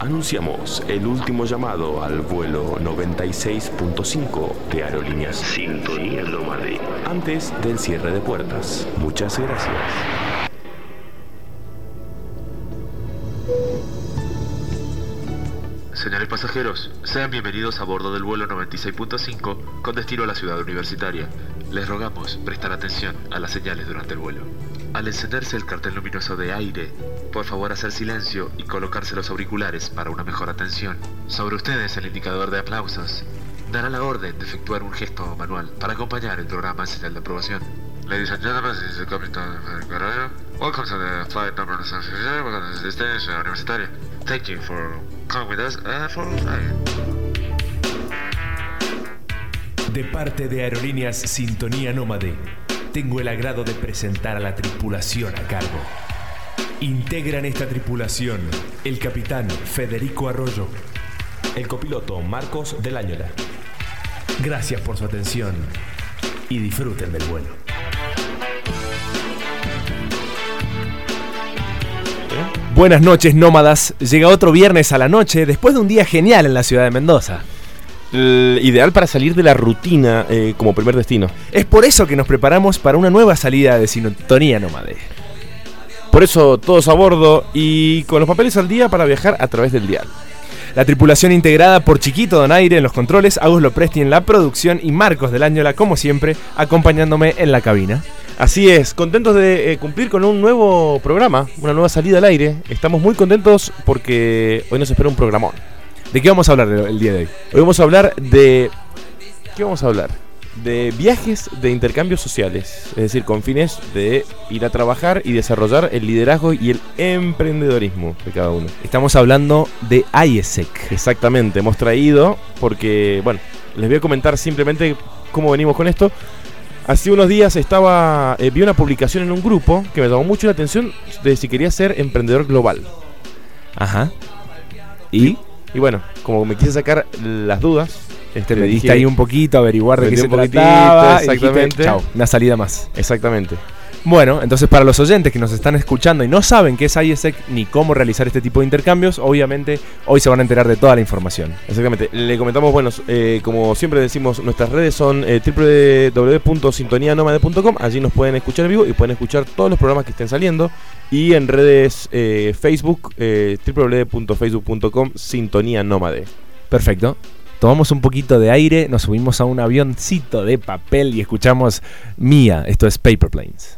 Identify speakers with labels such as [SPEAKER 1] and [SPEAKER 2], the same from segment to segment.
[SPEAKER 1] Anunciamos el último llamado al vuelo 96.5 de Aerolíneas Sintonía Nómade antes del cierre de puertas. Muchas gracias.
[SPEAKER 2] Señores pasajeros, sean bienvenidos a bordo del vuelo 96.5 con destino a la ciudad universitaria. Les rogamos prestar atención a las señales durante el vuelo. Al encenderse el cartel luminoso de aire, por favor hacer silencio y colocarse los auriculares para una mejor atención. Sobre ustedes el indicador de aplausos dará la orden de efectuar un gesto manual para acompañar el programa en señal de aprobación. Ladies and gentlemen, this is the captain Guerrero. Welcome to the flight number 96. Welcome to the destination universitaria. Thank you for coming with us for flying.
[SPEAKER 3] De parte de Aerolíneas Sintonía Nómade, tengo el agrado de presentar a la tripulación a cargo. Integran esta tripulación el capitán Federico Arroyo,
[SPEAKER 1] el copiloto Marcos del Áñola.
[SPEAKER 3] Gracias por su atención y disfruten del vuelo. Buenas noches, nómadas. Llega otro viernes a la noche después de un día genial en la ciudad de Mendoza.
[SPEAKER 4] Ideal para salir de la rutina como primer destino.
[SPEAKER 3] Es por eso que nos preparamos para una nueva salida de Sintonía Nómade.
[SPEAKER 4] Por eso todos a bordo y con los papeles al día para viajar a través del dial.
[SPEAKER 3] La tripulación integrada por Chiquito Donaire en los controles, Agus Lopresti en la producción y Marcos del Áñola, como siempre, acompañándome en la cabina.
[SPEAKER 4] Así es, contentos de cumplir con un nuevo programa, una nueva salida al aire. Estamos muy contentos porque hoy nos espera un programón.
[SPEAKER 3] ¿De qué vamos a hablar el día de hoy?
[SPEAKER 4] Hoy vamos a hablar de... ¿Qué vamos a hablar? De viajes de intercambios sociales, es decir, con fines de ir a trabajar y desarrollar el liderazgo y el emprendedorismo de cada uno.
[SPEAKER 3] Estamos hablando de IESEC.
[SPEAKER 4] Exactamente, hemos traído porque, bueno, les voy a comentar simplemente cómo venimos con esto. Hace unos días vi una publicación en un grupo que me llamó mucho la atención de si quería ser emprendedor global.
[SPEAKER 3] Ajá.
[SPEAKER 4] Y bueno, como me quise sacar las dudas,
[SPEAKER 3] me diste ahí un poquito, averiguar de qué se trataba.
[SPEAKER 4] Exactamente.
[SPEAKER 3] Dijiste, chau, una salida más.
[SPEAKER 4] Exactamente.
[SPEAKER 3] Bueno, entonces para los oyentes que nos están escuchando y no saben qué es IESEC ni cómo realizar este tipo de intercambios, obviamente hoy se van a enterar de toda la información.
[SPEAKER 4] Exactamente. Le comentamos, bueno, como siempre decimos, nuestras redes son www.sintonianomade.com. Allí nos pueden escuchar en vivo y pueden escuchar todos los programas que estén saliendo. Y en redes Facebook, www.facebook.com Sintonía Nómade.
[SPEAKER 3] Perfecto. Tomamos un poquito de aire, nos subimos a un avioncito de papel y escuchamos Mía. Esto es Paper Planes.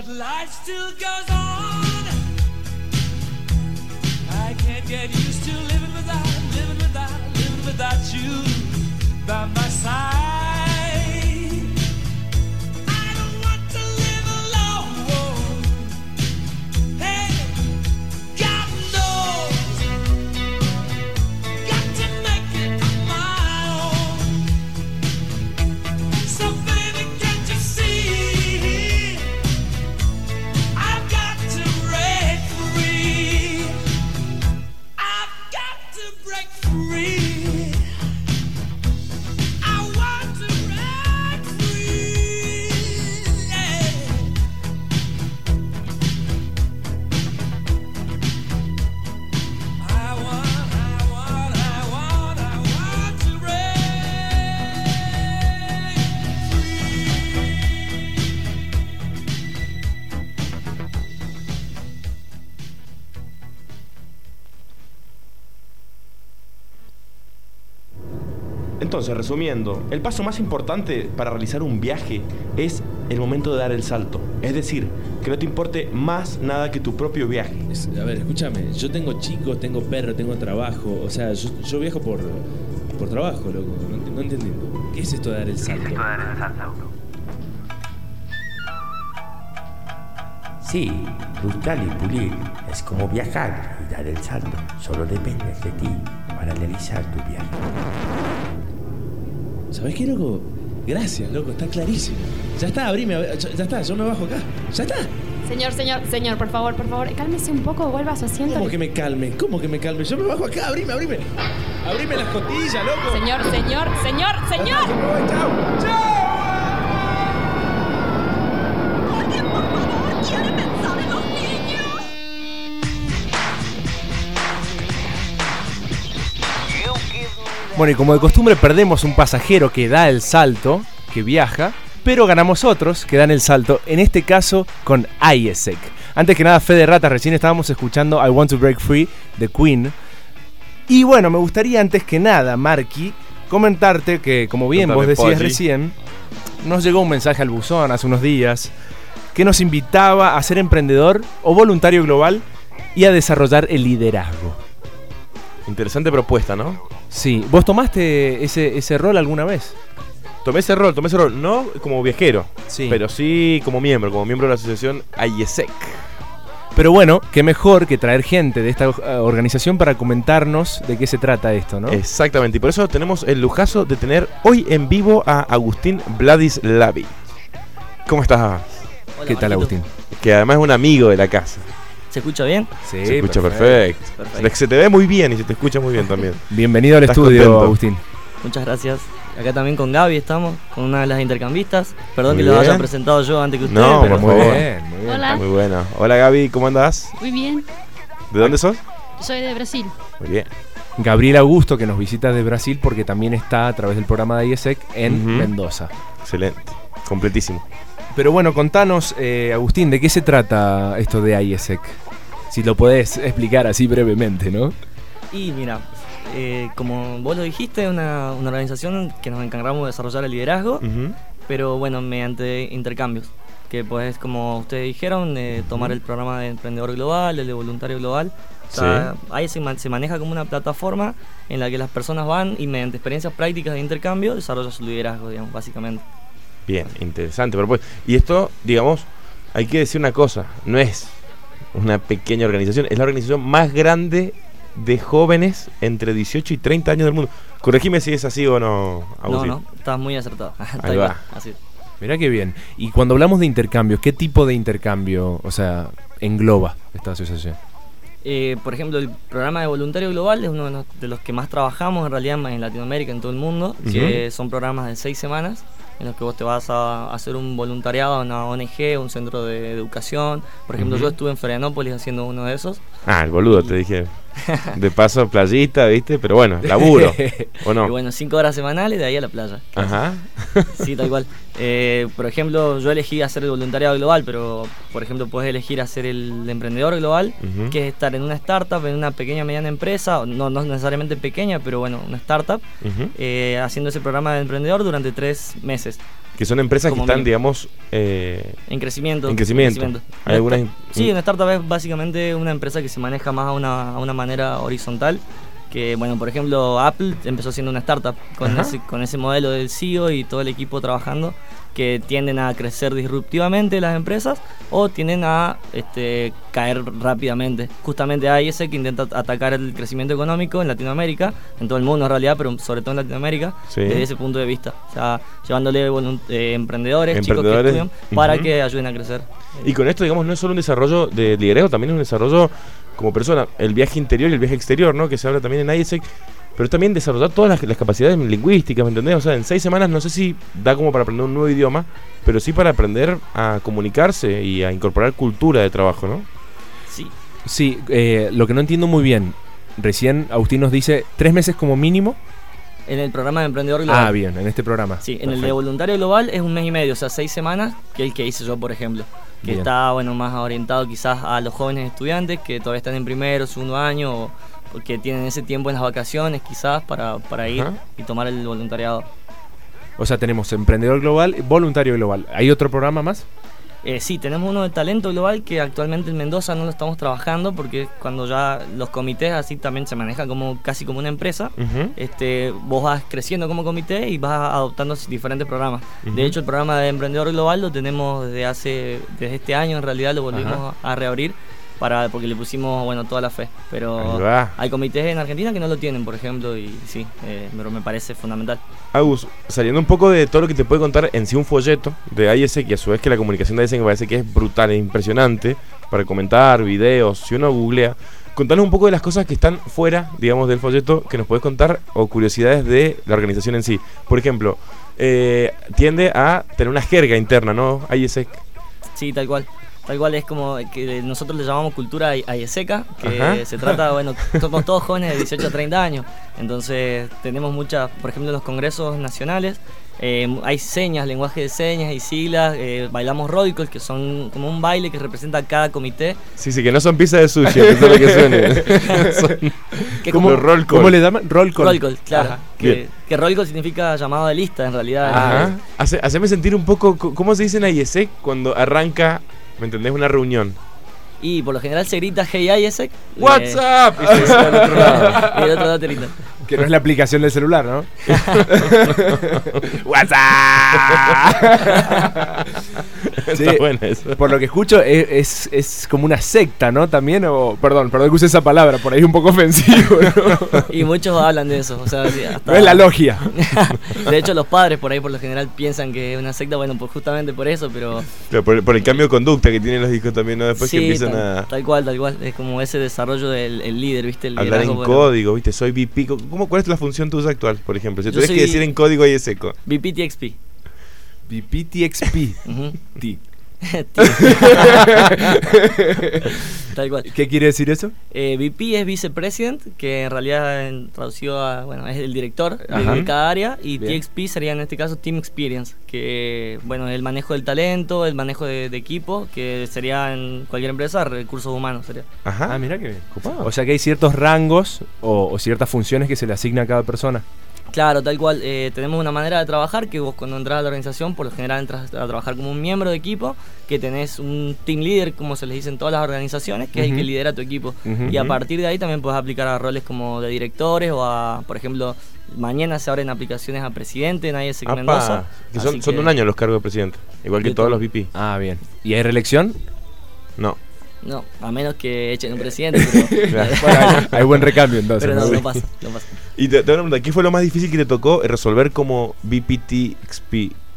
[SPEAKER 5] but life still goes on. I can't get used to living without you by my side. I don't want to live alone. Hey, God knows, got to make it on my own. So baby, can't you see? I've got to break free. I've got to break free.
[SPEAKER 4] Entonces, resumiendo, el paso más importante para realizar un viaje es el momento de dar el salto. Es decir, que no te importe más nada que tu propio viaje.
[SPEAKER 6] A ver, escúchame, yo tengo chicos, tengo perro, tengo trabajo. O sea, yo viajo por trabajo, loco. No entendí. ¿Qué es esto de dar el salto?
[SPEAKER 7] Sí, buscar y pulir es como viajar y dar el salto. Solo depende de ti para realizar tu viaje.
[SPEAKER 6] ¿Sabés qué, loco? Gracias, loco, está clarísimo. Ya está, abrime, ya está, yo me bajo acá. ¡Ya está!
[SPEAKER 8] Señor, por favor, cálmese un poco, vuelva a su asiento.
[SPEAKER 6] ¿Cómo que me calme? Yo me bajo acá, abrime. Abrime las costillas, loco.
[SPEAKER 8] Señor.
[SPEAKER 6] ¡Chao!
[SPEAKER 9] Alguien, por favor, quiere pensar en los niños.
[SPEAKER 3] Bueno, y como de costumbre perdemos un pasajero que da el salto, que viaja, pero ganamos otros que dan el salto, en este caso con ISEC. Antes que nada, Fede Rata, recién estábamos escuchando I Want to Break Free de Queen. Y bueno, me gustaría antes que nada, Marky, comentarte que, como bien vos decías recién, nos llegó un mensaje al buzón hace unos días que nos invitaba a ser emprendedor o voluntario global y a desarrollar el liderazgo.
[SPEAKER 4] Interesante propuesta, ¿no?
[SPEAKER 3] Sí. ¿Vos tomaste ese rol alguna vez?
[SPEAKER 4] Tomé ese rol, no como viajero,
[SPEAKER 3] sí,
[SPEAKER 4] pero sí como miembro de la asociación ISEC.
[SPEAKER 3] Pero bueno, qué mejor que traer gente de esta organización para comentarnos de qué se trata esto, ¿no?
[SPEAKER 4] Exactamente, y por eso tenemos el lujazo de tener hoy en vivo a Agustín Vladislavi. ¿Cómo estás?
[SPEAKER 10] Hola,
[SPEAKER 3] ¿Qué tal, Agustín?
[SPEAKER 4] Que además es un amigo de la casa.
[SPEAKER 10] ¿Se escucha bien?
[SPEAKER 3] Sí,
[SPEAKER 4] se escucha perfecto. Se te ve muy bien y se te escucha muy bien también.
[SPEAKER 3] Bienvenido al estudio, contento, Agustín.
[SPEAKER 10] Muchas gracias. Acá también con Gaby estamos, con una de las intercambistas. Perdón muy que lo haya presentado yo antes que ustedes.
[SPEAKER 4] No,
[SPEAKER 10] pero
[SPEAKER 4] muy bien.
[SPEAKER 8] Hola.
[SPEAKER 4] Muy bueno. Hola, Gaby, ¿cómo andás?
[SPEAKER 8] Muy bien.
[SPEAKER 4] ¿De dónde sos?
[SPEAKER 8] Soy de Brasil.
[SPEAKER 4] Muy bien.
[SPEAKER 3] Gabriel Augusto, que nos visita de Brasil porque también está a través del programa de ISEC en Mendoza.
[SPEAKER 4] Excelente, completísimo.
[SPEAKER 3] Pero bueno, contanos, Agustín, ¿de qué se trata esto de ISEC? Si lo podés explicar así brevemente, ¿no?
[SPEAKER 10] Y mira, como vos lo dijiste, es una organización que nos encargamos de desarrollar el liderazgo, pero bueno, mediante intercambios. Que pues, como ustedes dijeron, tomar el programa de Emprendedor Global, el de Voluntario Global. O sea, ahí se maneja como una plataforma en la que las personas van y mediante experiencias prácticas de intercambio desarrollan su liderazgo, digamos, básicamente.
[SPEAKER 4] Bien, interesante propuesta. Y esto, digamos, hay que decir una cosa, no es una pequeña organización, es la organización más grande de jóvenes entre 18 y 30 años del mundo. Corregime si es así o no, Agustín.
[SPEAKER 10] No, estás muy acertado.
[SPEAKER 4] Ahí va.
[SPEAKER 10] Así.
[SPEAKER 3] Mirá qué bien. Y cuando hablamos de intercambio, ¿qué tipo de intercambio, o sea, engloba esta asociación?
[SPEAKER 10] Por ejemplo, el programa de Voluntario Global es uno de los que más trabajamos en realidad en Latinoamérica, en todo el mundo, que son programas de 6 semanas en los que vos te vas a hacer un voluntariado a una ONG, un centro de educación. Por ejemplo, yo estuve en Florianópolis haciendo uno de esos.
[SPEAKER 4] Ah, el boludo, te dije. De paso, playita, ¿viste? Pero bueno, laburo, ¿o no?
[SPEAKER 10] Y bueno, 5 horas semanales de ahí a la playa.
[SPEAKER 4] Ajá.
[SPEAKER 10] Sí, tal cual. Por ejemplo, yo elegí hacer el voluntariado global, pero por ejemplo puedes elegir hacer el emprendedor global, que es estar en una startup, en una pequeña mediana empresa, no necesariamente pequeña, pero bueno, una startup, haciendo ese programa de emprendedor durante 3 meses.
[SPEAKER 4] Que son empresas
[SPEAKER 10] Como
[SPEAKER 4] que están,
[SPEAKER 10] mínimo.
[SPEAKER 4] digamos...
[SPEAKER 10] En crecimiento.
[SPEAKER 4] En crecimiento. ¿Hay algunas?
[SPEAKER 10] Sí, una startup es básicamente una empresa que se maneja más a una manera horizontal. Que, bueno, por ejemplo, Apple empezó siendo una startup con ese modelo del CEO y todo el equipo trabajando, que tienden a crecer disruptivamente las empresas o tienden a caer rápidamente. Justamente hay ese que intenta atacar el crecimiento económico en Latinoamérica, en todo el mundo en realidad, pero sobre todo en Latinoamérica, desde ese punto de vista. O sea, llevándole emprendedores, chicos que estudian para que ayuden a crecer.
[SPEAKER 4] Y con esto, digamos, no es solo un desarrollo de liderazgo, también es un desarrollo como persona. El viaje interior y el viaje exterior, ¿no? Que se habla también en IESEC. Pero también desarrollar todas las capacidades lingüísticas, ¿me entendés? O sea, en 6 semanas no sé si da como para aprender un nuevo idioma, pero sí para aprender a comunicarse y a incorporar cultura de trabajo, ¿no?
[SPEAKER 10] Sí.
[SPEAKER 3] Sí, lo que no entiendo muy bien, recién Agustín nos dice 3 meses como mínimo.
[SPEAKER 10] En el programa de Emprendedor Global.
[SPEAKER 3] Ah, bien, en este programa.
[SPEAKER 10] Sí, en el de Voluntario Global es 1 mes y medio, o sea, 6 semanas, que es el que hice yo, por ejemplo. Que
[SPEAKER 3] Bien.
[SPEAKER 10] está, bueno, más orientado quizás a los jóvenes estudiantes que todavía están en primero, segundo año, o que tienen ese tiempo en las vacaciones quizás para ir y tomar el voluntariado.
[SPEAKER 3] O sea, tenemos Emprendedor Global, Voluntario Global. ¿Hay otro programa más?
[SPEAKER 10] Sí, tenemos uno de Talento Global que actualmente en Mendoza no lo estamos trabajando porque cuando ya los comités así también se maneja como casi como una empresa, vos vas creciendo como comité y vas adoptando diferentes programas. De hecho, el programa de Emprendedor Global lo tenemos desde este año, en realidad lo volvimos a reabrir porque le pusimos, bueno, toda la fe. Pero hay comités en Argentina que no lo tienen, por ejemplo, y sí, pero me parece fundamental.
[SPEAKER 4] Agus, saliendo un poco de todo lo que te puede contar en sí un folleto de IESEC, y a su vez que la comunicación de IESEC me parece que es brutal, es impresionante, para comentar, videos, si uno googlea, contanos un poco de las cosas que están fuera, digamos, del folleto, que nos podés contar, o curiosidades de la organización en sí. Por ejemplo, tiende a tener una jerga interna, ¿no? IESEC.
[SPEAKER 10] Sí, tal cual. Tal cual, es como que nosotros le llamamos cultura IESECA, que se trata, bueno, somos todos jóvenes de 18 a 30 años, entonces tenemos muchas, por ejemplo, en los congresos nacionales, hay señas, lenguaje de señas y siglas, bailamos roll-call, que son como un baile que representa a cada comité.
[SPEAKER 4] Sí, que no son pizzas de sushi, eso es lo que suene.
[SPEAKER 3] ¿Cómo, ¿Cómo le llaman? Roll-call.
[SPEAKER 10] Roll-call, claro. Que roll-call significa llamado de lista, en realidad.
[SPEAKER 4] Ajá. Haceme sentir un poco, ¿cómo se dice en IESEC cuando arranca, ¿me entendés? Una reunión.
[SPEAKER 10] Y por lo general se grita Hey IESEC.
[SPEAKER 4] What's up? Y se dice al otro lado.
[SPEAKER 10] Y el otro lado te grita.
[SPEAKER 3] Que no es la aplicación del celular, ¿no?
[SPEAKER 4] What's up?
[SPEAKER 3] Sí,
[SPEAKER 4] está buena eso.
[SPEAKER 3] Por lo que escucho es como una secta, ¿no? También, o perdón que use esa palabra, por ahí es un poco ofensivo, ¿no?
[SPEAKER 10] Y muchos hablan de eso, o sea, hasta...
[SPEAKER 3] No es la logia.
[SPEAKER 10] De hecho, los padres por ahí por lo general piensan que es una secta, bueno, pues justamente por eso, pero...
[SPEAKER 4] Pero por el cambio de conducta que tienen los hijos también, ¿no? Después
[SPEAKER 10] sí,
[SPEAKER 4] que empiezan
[SPEAKER 10] tal cual, es como ese desarrollo del líder, ¿viste? El
[SPEAKER 4] hablar en código, ¿viste? Soy VP. ¿Cuál es la función tuya actual, por ejemplo? Si tuvieras que decir en código IESECO.
[SPEAKER 10] VP-TXP.
[SPEAKER 3] VP-TXP. T.
[SPEAKER 10] Tal cual.
[SPEAKER 3] ¿Qué quiere decir eso?
[SPEAKER 10] VP es Vice President, que en realidad traducido a, bueno, es el director de cada área, y bien. TXP sería en este caso Team Experience, que bueno, es el manejo del talento, el manejo de equipo, que sería en cualquier empresa recursos humanos sería.
[SPEAKER 3] Ajá. Ah, mira qué bien. Copado. O sea que hay ciertos rangos o ciertas funciones que se le asigna a cada persona.
[SPEAKER 10] Claro, tal cual. Tenemos una manera de trabajar que vos cuando entras a la organización, por lo general entras a trabajar como un miembro de equipo, que tenés un team leader, como se les dice en todas las organizaciones, que es el que lidera tu equipo. Y a partir de ahí también puedes aplicar a roles como de directores o a, por ejemplo, mañana se abren aplicaciones a presidente en IESEC Mendoza.
[SPEAKER 4] Que son de un año los cargos de presidente, igual que todos los VP.
[SPEAKER 3] Ah, bien. ¿Y hay reelección?
[SPEAKER 4] No.
[SPEAKER 10] No, a menos que echen un presidente, pero...
[SPEAKER 3] Bueno, hay buen recambio entonces.
[SPEAKER 10] Pero no pasa.
[SPEAKER 4] Y te pregunto, ¿qué fue lo más difícil que te tocó resolver como VP-TXP?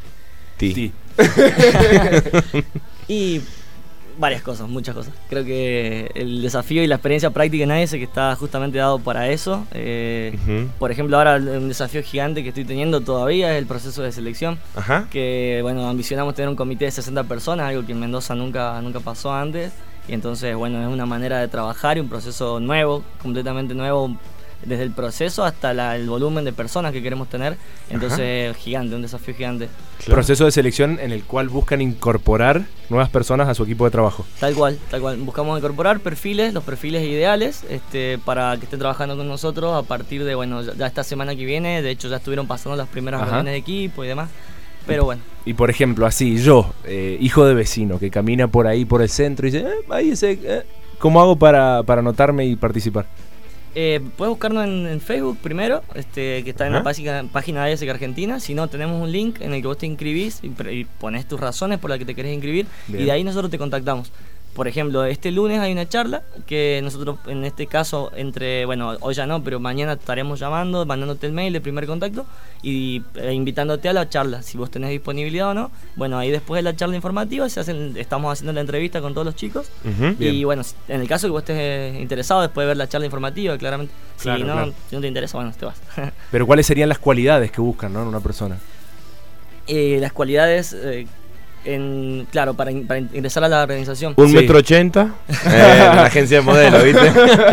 [SPEAKER 10] Y varias cosas, muchas cosas. Creo que el desafío y la experiencia práctica en IESEC que está justamente dado para eso. Por ejemplo, ahora un desafío gigante que estoy teniendo todavía es el proceso de selección. Que bueno, ambicionamos tener un comité de 60 personas, algo que en Mendoza nunca pasó antes. Y entonces, bueno, es una manera de trabajar y un proceso nuevo, completamente nuevo, desde el proceso hasta el volumen de personas que queremos tener. Entonces, gigante, un desafío gigante.
[SPEAKER 4] Proceso de selección en el cual buscan incorporar nuevas personas a su equipo de trabajo.
[SPEAKER 10] Tal cual, tal cual. Buscamos incorporar perfiles, los perfiles ideales, para que estén trabajando con nosotros a partir de, bueno, ya esta semana que viene. De hecho, ya estuvieron pasando las primeras reuniones de equipo y demás. Pero bueno.
[SPEAKER 4] Y por ejemplo, así, yo, hijo de vecino, que camina por ahí, por el centro, y dice, ahí ese, ¿cómo hago para anotarme y participar?
[SPEAKER 10] Puedes buscarnos en Facebook primero, que está en la página de AIESEC Argentina. Si no, tenemos un link en el que vos te inscribís y pones tus razones por las que te querés inscribir. Bien. Y de ahí nosotros te contactamos. Por ejemplo, este lunes hay una charla que nosotros, en este caso, hoy ya no, pero mañana estaremos llamando, mandándote el mail de primer contacto y invitándote a la charla, si vos tenés disponibilidad o no. Bueno, ahí después de la charla informativa estamos haciendo la entrevista con todos los chicos. Y bueno, en el caso que vos estés interesado, después de ver la charla informativa, claramente. Claro, si no te interesa, bueno, te vas.
[SPEAKER 4] Pero ¿cuáles serían las cualidades que buscan, ¿no, en una persona?
[SPEAKER 10] Las cualidades... claro, para ingresar a la organización.
[SPEAKER 4] 1,80 m en la agencia de modelo, ¿viste?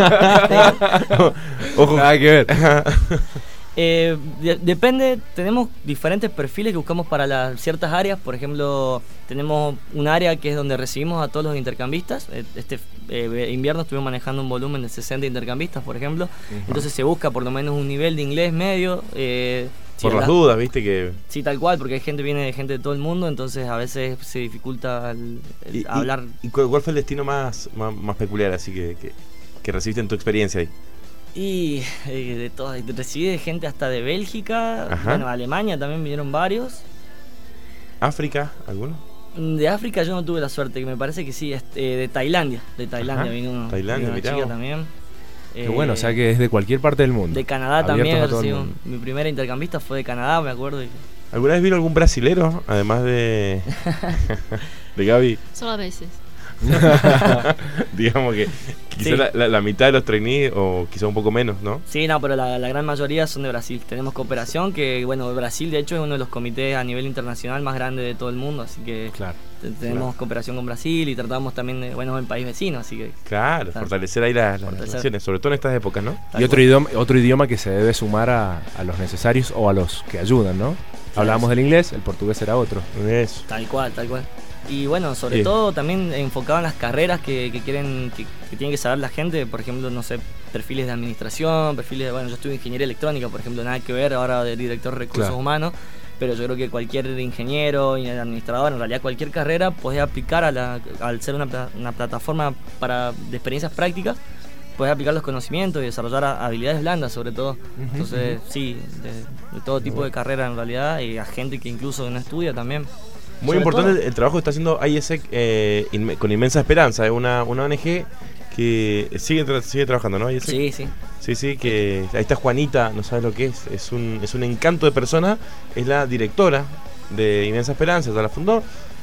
[SPEAKER 4] Ojo, nada que ver.
[SPEAKER 10] Depende, tenemos diferentes perfiles que buscamos para ciertas áreas. Por ejemplo, tenemos un área que es donde recibimos a todos los intercambistas. Este invierno estuvimos manejando un volumen de 60 intercambistas, por ejemplo. Entonces se busca por lo menos un nivel de inglés medio.
[SPEAKER 4] Por las dudas, viste que...
[SPEAKER 10] Sí, tal cual, porque viene gente de todo el mundo, entonces a veces se dificulta hablar.
[SPEAKER 4] ¿Y cuál fue el destino más peculiar así que recibiste en tu experiencia ahí?
[SPEAKER 10] Y de todo, recibí gente hasta de Bélgica, bueno, Alemania también vinieron varios.
[SPEAKER 4] ¿África, alguno?
[SPEAKER 10] De África yo no tuve la suerte, que me parece que sí, de Tailandia. De Tailandia vino una chica también.
[SPEAKER 4] Qué bueno, o sea que es de cualquier parte del mundo.
[SPEAKER 10] De Canadá también, mi primera intercambista fue de Canadá, me acuerdo.
[SPEAKER 4] ¿Alguna vez vino algún brasilero, además de Gaby?
[SPEAKER 8] Solo a veces.
[SPEAKER 4] Digamos que quizá la mitad de los trainees, o quizá un poco menos, ¿no?
[SPEAKER 10] Sí, no, pero la gran mayoría son de Brasil. Tenemos cooperación, que bueno, Brasil de hecho es uno de los comités a nivel internacional más grandes de todo el mundo, así que tenemos cooperación con Brasil y tratamos también de, bueno, en país vecino, así que...
[SPEAKER 4] Claro, fortalecer ahí las relaciones, sobre todo en estas épocas, ¿no?
[SPEAKER 10] Tal
[SPEAKER 4] y otro idioma que se debe sumar a los necesarios o a los que ayudan, ¿no? Hablábamos del inglés, el portugués era otro. Eso.
[SPEAKER 10] Tal cual. Y bueno, sobre todo también enfocado en las carreras que quieren, que tiene que saber la gente. Por ejemplo, no sé, perfiles de administración, perfiles de, bueno, yo estudio ingeniería electrónica, por ejemplo, nada que ver ahora de director de recursos humanos, pero yo creo que cualquier ingeniero y administrador, en realidad cualquier carrera, podés aplicar al ser una plataforma de experiencias prácticas, puedes aplicar los conocimientos y desarrollar habilidades blandas sobre todo. Entonces, sí, de todo tipo de carrera en realidad, y a gente que incluso no estudia también.
[SPEAKER 4] Muy importante el trabajo que está haciendo AIESEC con inmensa esperanza. Es una ONG que sigue trabajando, ¿no? AIESEC. Sí, que ahí está Juanita, no sabes lo que es. Es un encanto de persona. Es la directora de Inmensa Esperanza, ya la fundó.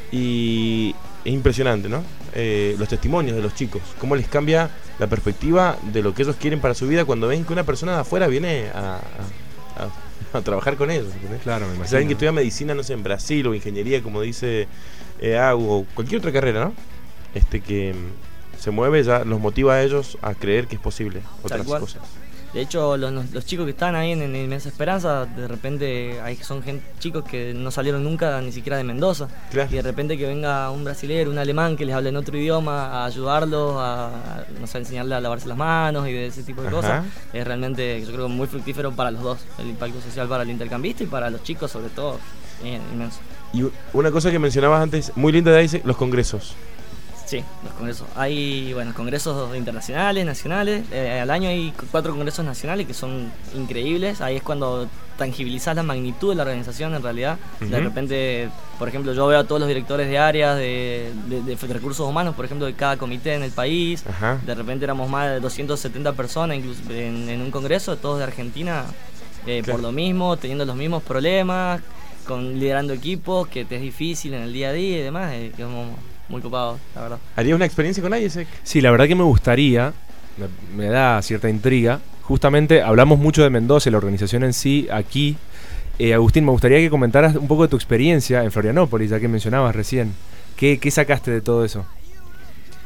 [SPEAKER 4] Y es impresionante, ¿no? Los testimonios de los chicos, cómo les cambia la perspectiva de lo que ellos quieren para su vida cuando ven que una persona de afuera viene a trabajar con ellos, ¿entendés? Claro, me imagino. Saben que estudia medicina, no sé, en Brasil, o ingeniería, como dice o cualquier otra carrera, ¿no? Que se mueve, ya los motiva a ellos a creer que es posible otras cosas.
[SPEAKER 10] De hecho, los chicos que están ahí en Inmensa Esperanza, de repente son chicos que no salieron nunca ni siquiera de Mendoza. Claro. Y de repente que venga un brasilero, un alemán que les hable en otro idioma, a ayudarlos, a enseñarles a lavarse las manos y de ese tipo de cosas. Es realmente, yo creo, muy fructífero para los dos. El impacto social para el intercambista y para los chicos sobre todo, inmenso.
[SPEAKER 4] Y una cosa que mencionabas antes, muy linda de ahí, los congresos.
[SPEAKER 10] Sí, los congresos. Hay, congresos internacionales, nacionales. Al año hay 4 congresos nacionales que son increíbles. Ahí es cuando tangibilizás la magnitud de la organización en realidad. De repente, por ejemplo, yo veo a todos los directores de áreas de recursos humanos, por ejemplo, de cada comité en el país. De repente éramos más de 270 personas incluso en un congreso, todos de Argentina, por lo mismo, teniendo los mismos problemas, liderando equipos, que te es difícil en el día a día y demás. Muy copado, la verdad.
[SPEAKER 4] ¿Harías una experiencia con AIESEC?
[SPEAKER 3] Sí, la verdad que me gustaría, me da cierta intriga. Justamente hablamos mucho de Mendoza y la organización en sí aquí. Agustín, me gustaría que comentaras un poco de tu experiencia en Florianópolis, ya que mencionabas recién. ¿Qué sacaste de todo eso?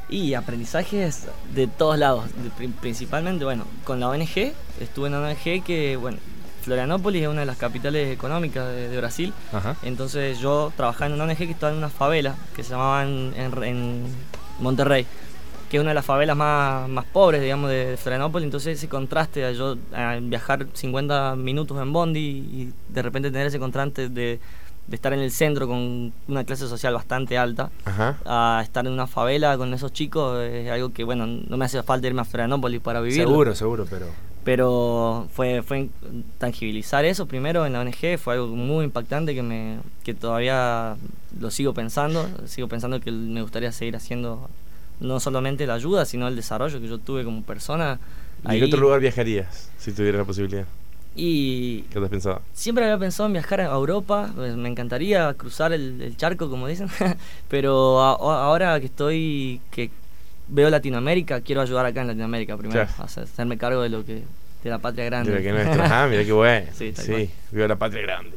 [SPEAKER 10] Y aprendizajes de todos lados, principalmente, bueno, con la ONG, estuve en una ONG que, bueno, Florianópolis es una de las capitales económicas de Brasil.
[SPEAKER 4] Ajá.
[SPEAKER 10] Entonces yo trabajaba en una ONG que estaba en una favela que se llamaba en Monterrey, que es una de las favelas más pobres, digamos, de Florianópolis. Entonces ese contraste a yo a viajar 50 minutos en bondi y de repente tener ese contraste de estar en el centro con una clase social bastante alta,
[SPEAKER 4] Ajá.
[SPEAKER 10] a estar en una favela con esos chicos, es algo que, bueno, no me hace falta irme a Florianópolis para vivir.
[SPEAKER 4] Seguro,
[SPEAKER 10] Pero fue tangibilizar eso primero en la ONG, fue algo muy impactante que todavía lo sigo pensando que me gustaría seguir haciendo no solamente la ayuda, sino el desarrollo que yo tuve como persona.
[SPEAKER 4] ¿Y en qué otro lugar viajarías si tuvieras la posibilidad?
[SPEAKER 10] Y
[SPEAKER 4] ¿Qué te has pensado?
[SPEAKER 10] siempre había pensado en viajar a Europa, me encantaría cruzar el charco, como dicen, pero ahora que veo Latinoamérica, quiero ayudar acá en Latinoamérica primero,
[SPEAKER 4] Claro.
[SPEAKER 10] hacerme cargo de la patria grande.
[SPEAKER 4] De la que nuestra. Ah, mira qué bueno.
[SPEAKER 10] Sí, tal cual.
[SPEAKER 4] Viva la patria grande.